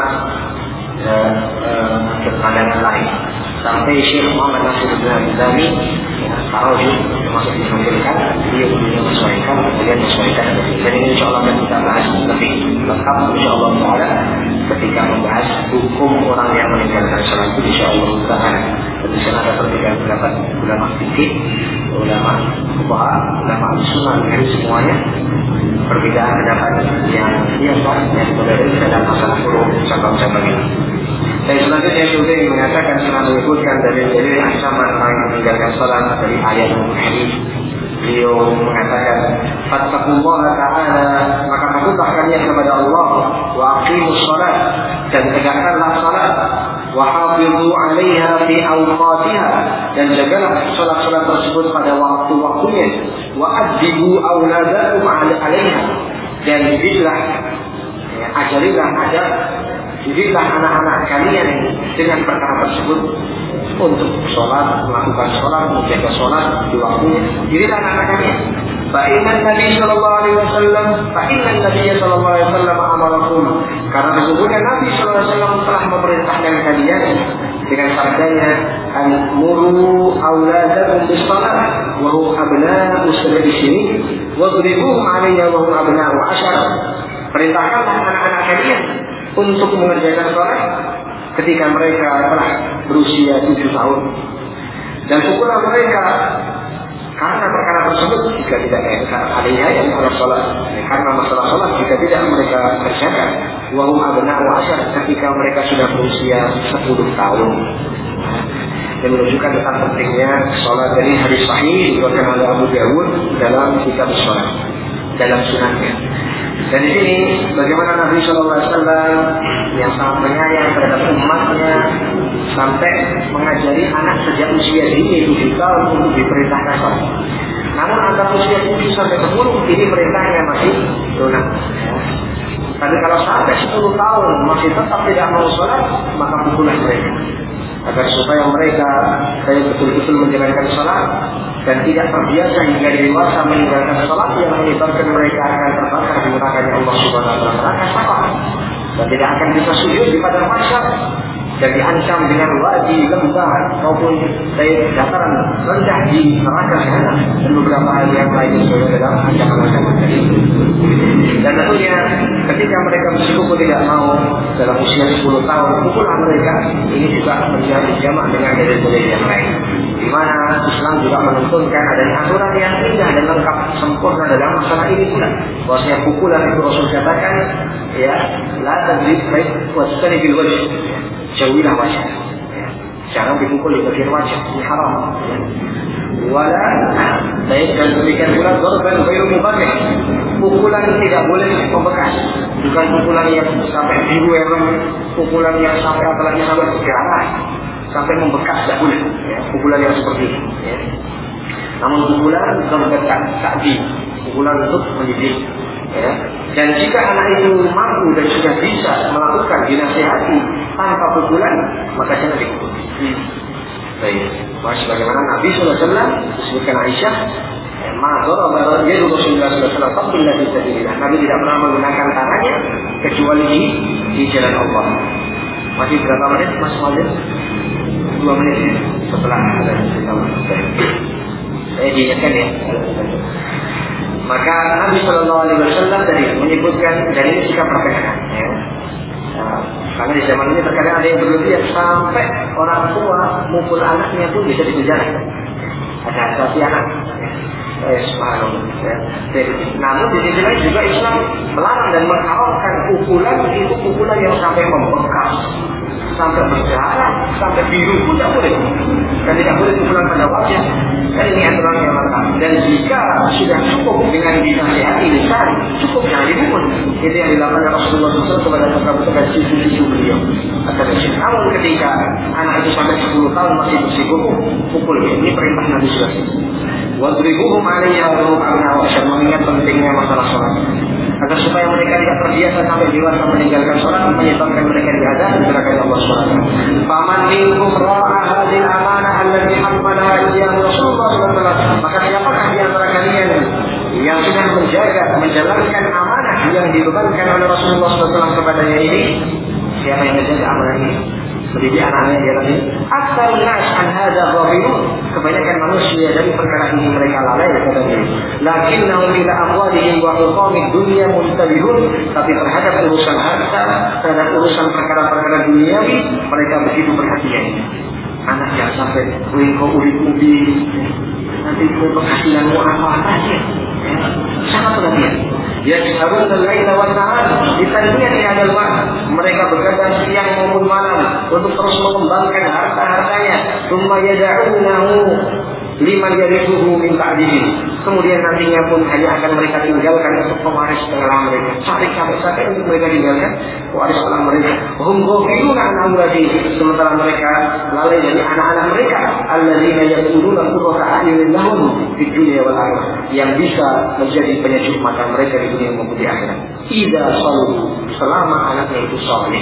berpandangan lain. Sampai Syekh Muhammad Nasiruddin Al-Albani, kalau juga termasuk dihasilkan, dia punya menyesuaikan, kemudian menyesuaikan. Dan ini insya Allah akan kita bahas lebih lengkap insya Allah Taala ketika membahas hukum orang yang meninggalkan sholat itu insya Allah Taala. Di sana ada perbedaan pendapat ulama fikih, ulama fuqaha, ulama sunnah, dari semuanya perbedaan pendapat yang biasa yang berbeda dalam masalah hukum cabang-cabang ini. Dan selanjutnya juga mengatakan setelah menyebutkan dalil-dalil ancaman orang yang meninggalkan salat dari ayat dan hadis, beliau mengatakan fattaqullaha ta'ala, maka takutlah kalian kepada Allah, wa aqimus shalat, dan tegakkanlah salat, wa hafidhu 'alaiha fi awqatiha, dan jagalah salat-salat tersebut pada waktu-waktunya, wa adzibu auladakum 'alaiha, dan didiklah ya, ajarilah adab, didiklah anak-anak kalian dengan perkara tersebut untuk sholat, melakukan sholat, menjaga sholat di waktunya. Didiklah anak-anak kalian. Fa'innan Nabi Sallallahu Alaihi Wasallam, Fa'innan Nabi Sallallahu Alaihi Wasallam amarakum. Karena sesungguhnya Nabi Sallallahu Alaihi Wasallam telah memerintahkan kalian dengan sabdanya, "Al-muru auladakum bis-shalah wa hum abna'u sab'i sinin, wa dribuhum 'alayha wa hum abna'u ashar." Perintahkanlah anak-anak kalian untuk mengerjakan sholat ketika mereka telah berusia tujuh tahun, dan pukullah mereka karena perkara tersebut jika tidak alaiha yang masalah sholat, karena masalah sholat jika tidak mereka kerjakan, wahum abna'u ashar, ketika mereka sudah berusia sepuluh tahun. Dan menunjukkan tentang pentingnya sholat. Dari hadis sahih diriwayatkan oleh Abu Dawud dalam kitab sholat, dalam sunannya. Dan di sini bagaimana Nabi Shallallahu Alaihi Wasallam yang sangat penyayang terhadap umatnya sampai mengajari anak sejak usia dini tujuh tahun untuk diperintahkan sholat. Namun antara usia tujuh sampai sepuluh ini perintahnya masih lunak. Tapi kalau sampai sepuluh tahun masih tetap tidak mau sholat, maka pukullah mereka, agar supaya mereka saya betul-betul menjalankan sholat dan tidak terbiasa hingga dewasa meninggalkan sholat yang menyebabkan mereka akan terbakar di neraka Allah Subhanahu wa taala, neraka dan tidak akan bisa sujud di padang mahsyar dan diancam dengan wadi lembah maupun dari dataran rendah di neraka sana, dan beberapa hal yang lain juga dalam ancaman-ancaman itu. Dan tentunya ketika mereka bersikupu tidak mau dalam usia sepuluh tahun, pukullah mereka. Ini juga menjadi jamak dengan dalil-dalil yang lain, di mana Islam juga menuntunkan adanya aturan yang indah dan lengkap sempurna dalam masalah ini pula. Bahwasanya pukulan itu Rasul katakan, ya, la tadrib baik wasani bil wajh, jauhilah wajah. Jangan dipukul di bagian wajah, ini haram. Wala baik, dan demikian pula dorban ghairu mubagih, pukulan tidak boleh membekas, bukan pukulan yang sampai biru, pukulan yang sampai apalagi sampai berdarah, sampai membekas, tidak boleh. Ya, pukulan yang seperti ini. Ya. Namun pukulan dorban ta'di, pukulan untuk mendidik. Ya. Dan jika anak itu mampu dan sudah bisa melakukan dinasihati tanpa pukulan, maka jangan dipukul. Hmm. Baik, mas bagaimana Nabi Sallallahu Alaihi Wasallam disebutkan Aisyah, Ma'zor Ma'zor dia Rasulullah Sallallahu Alaihi Wasallam tidak bisa dilihat. Nabi tidak pernah menggunakan tangannya kecuali di di jalan Allah. Masih berapa menit Mas Walid? Dua menit ya, setelah ada bersama. Saya diingatkan ya. Maka Nabi Sallallahu Alaihi Wasallam tadi menyebutkan, dan ini sikap perpecahan. Ya. Nah, karena di zaman ini terkadang ada yang berlebihan sampai orang tua mukul anaknya pun bisa dipenjara. Ada asasi anak. Eh, subhanallah. Ya. Namun di sisi lain juga Islam melarang dan mengharamkan pukulan itu, pukulan yang sampai membekas, sampai berdarah, sampai biru pun tidak boleh. Dan tidak boleh pukulan pada wajah. Dan ini aturan yang lengkap. Dan jika sudah cukup dengan dinasihati lisan, cukup jangan dipukul. Itu yang dilakukan Rasulullah shallallahu alaihi wasallam kepada beberapa cucu-cucu beliau. Namun ketika anak itu sampai sepuluh tahun masih bersikupu, pukul. Ini perintah Nabi sallallahu alaihi wasallam. Wadribuhum 'alaiha wa hum abna'u ashar, mengingat pentingnya masalah sholat, agar supaya mereka tidak terbiasa sampai dewasa meninggalkan sholat, menyebabkan mereka diazab di neraka Allah Subhanahu wa taala. Faman mana ini mendidik anak-anaknya dia lagi. Aktsarun nas an hadza ghafilun. Kebanyakan manusia dari perkara ini mereka lalai katanya. Lakinnahum ila amwalihim wa hukumid dunya muntabihun. Tapi terhadap urusan harta, terhadap urusan perkara-perkara duniawi, mereka begitu perhatian. Anak yang sampai kau udik-udik, nanti kau penghasilanmu apa-apa aja. Ya, sangat perhatian. Ya harus laila wa nahar ditanya di hadal waqt. Mereka begadang siang maupun malam untuk terus mengembangkan harta-hartanya. Tsumma yad'unahu liman yarithuhu min ba'dihi. Kemudian nantinya pun hanya akan mereka tinggalkan untuk pewaris setelah mereka. Sampai-sampai untuk mereka tinggalkan pewaris setelah mereka. Hum ghafiluna an amrati. Sementara mereka lalai dari anak-anak mereka. Alladzina yaquluna qurrata a'yunin lahum fid dunya wal akhirah. Yang bisa menjadi penyejuk mata mereka di dunia maupun di akhirat. Idza shalu, selama anaknya itu saleh.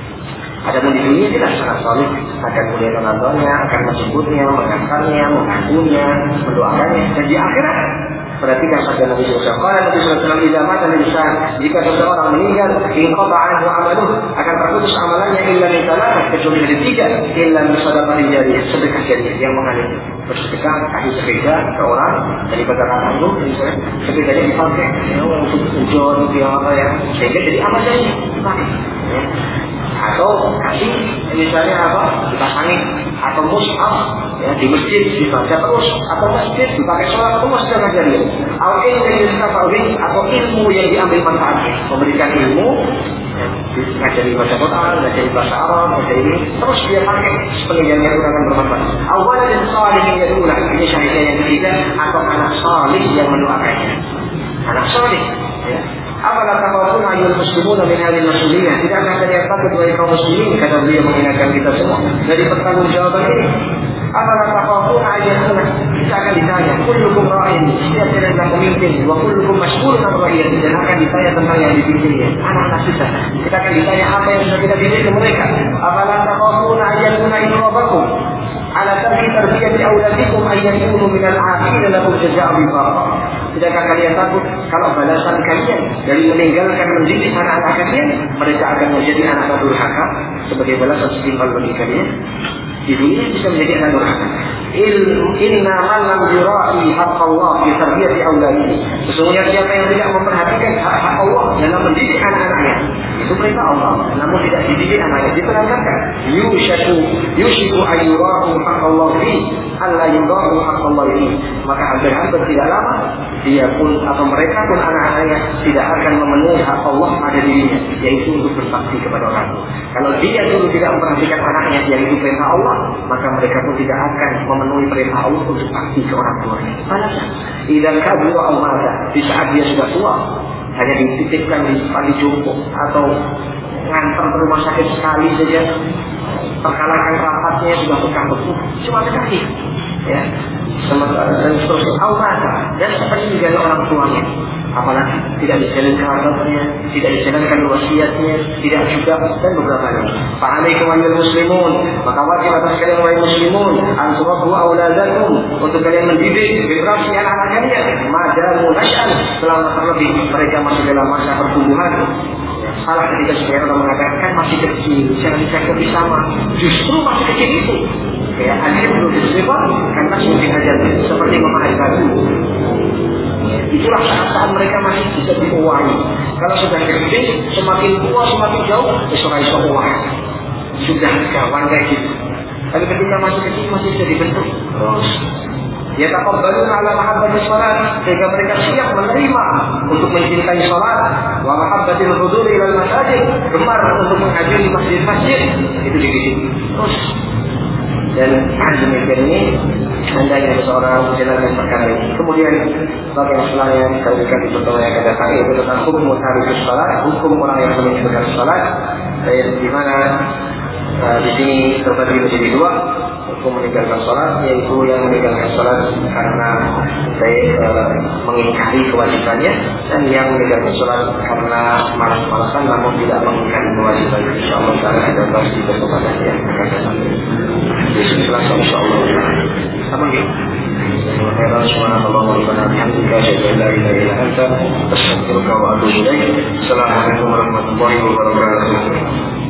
Adapun di dunia tidak sangat saleh, akan mulia menontonnya, akan menjemputnya, mengantarnya, mengakunya, mendoakannya. Dan di akhirat, perhatikan sabda Nabi shallallahu alaihi wasallam. Qala Nabi shallallahu alaihi wasallam, "Idza mata al-insan," jika seseorang meninggal, inqata'a anhu amaluhu, akan terputus amalannya illa min salatah, kecuali dari tiga, illa min shadaqatin jariyah, sedekah jariyah yang mengalir. Bersedekah kasih sepeda ke orang dari perkataan itu, misalnya sepedanya dipakai ya, untuk ujian yang apa ya, sehingga jadi amal jariyah dipakai. Ya. Atau kasih misalnya apa dipasangi, atau mushaf ya di masjid dibaca terus, atau masjid dipakai sholat terus dengan jariah. Atau ilmu atau ilmu yang diambil manfaatnya, memberikan ilmu ya, ngajari baca Quran, ngajari bahasa Arab, ngajari ini terus dia pakai pengajarnya itu akan bermanfaat. Awal dan salih yang kedua, ini syahidnya yang ketiga, atau anak salih yang mendoakannya. Anak salih ya. Apalah takawun ayat muslimun min hadhihi al-mas'uliyah. Tidak akan kalian takut wahai kaum muslimin, kata beliau mengingatkan kita semua dari pertanggungjawaban ini. Apalah takawun ayat kita akan ditanya, kullukum ra'in, setiap kalian adalah pemimpin, wa kullukum mas'ulun an ra'iyati, dan akan ditanya tentang yang dipimpinnya, anak-anak kita. Kita akan ditanya apa yang sudah kita didik ke mereka. Apalah takawun ayat idrabakum ala tarki tarbiyati auladikum ayyakunu minal 'aqil lakum jazaa'u bifaqah. Tidakkah kalian takut kalau balasan kalian dari meninggalkan mendidik anak-anak kalian, mereka akan menjadi anak durhaka sebagai balasan setimpal bagi kalian? Di dunia bisa menjadi anak durhaka. Inna man lam yura'i haqq Allah fi tarbiyati auladihi. Sesungguhnya siapa yang tidak memperhatikan hak-hak Allah dalam mendidik anak-anaknya, itu perintah Allah, namun tidak dididik anaknya, diterangkan yushaku yushiku ayyurahu haqq Allah fi alla yurahu haqq Allah fi. Maka hampir-hampir tidak lama dia pun atau mereka pun anak-anaknya tidak akan memenuhi hak Allah pada dirinya, yaitu untuk berbakti kepada orang tua. Kalau dia dulu tidak memperhatikan anaknya, yaitu perintah Allah, maka mereka pun tidak akan memenuhi perintah Allah untuk bakti ke orang tuanya. Padahal idan kabur al-mata, di saat dia sudah tua, hanya dititipkan di panti jompo atau ngantar ke rumah sakit sekali saja, perkalakan rapatnya sudah bekam-beku, cuma sekali. Ya, sementara dan seterusnya al-mata, dan seperti dijaga orang tuanya, apalagi tidak dijalankan kerabatnya, tidak dijalankan wasiatnya, tidak juga dan beberapa lagi. Fa'alaikum ayyuhal muslimun, maka wajib atas kalian wahai muslimun, an turabbu auladakum, untuk kalian mendidik generasi anak-anak kalian, madamu nasyan, selama terlebih mereka masih dalam masa pertumbuhan. Salah ketika sebenarnya orang mengatakan masih kecil, jangan dicakap sama, justru masih kecil itu. Ya, akhirnya perlu disebut karena mungkin aja seperti memahami batu. Itulah saat-saat mereka masih bisa diuangi. Kalau sudah gede, semakin tua semakin jauh, sesuai soal sudah kawan kayak gitu. Tapi ketika masih kecil masih bisa dibentuk terus. Ya taqabbaluna ala mahabbati shalat, sehingga mereka siap menerima untuk mencintai salat, wa mahabbatil huduri ila masajid, gemar untuk menghadiri masjid-masjid, itu dididik terus. Dan demikian ini hendaknya seseorang menjalankan perkara ini. Kemudian bagian setelahnya kita berikan di pertemuan yang akan datang, yaitu tentang hukum tarikus salat, hukum orang yang meninggalkan salat, di mana uh, di sini terbagi menjadi dua. Hukum meninggalkan sholat, yaitu yang meninggalkan sholat karena saya uh, mengingkari kewajibannya, dan yang meninggalkan sholat karena malas-malasan namun tidak mengingkari kewajibannya. Insyaallah taala ada bahas di kesempatan yang akan datang. Besok selasa insyaallah. Apa lagi? Subhanallah wa bihamdihi, asyhadu an la ilaha illa anta, astaghfiruka wa atubu ilaik. Assalamualaikum warahmatullahi wabarakatuh.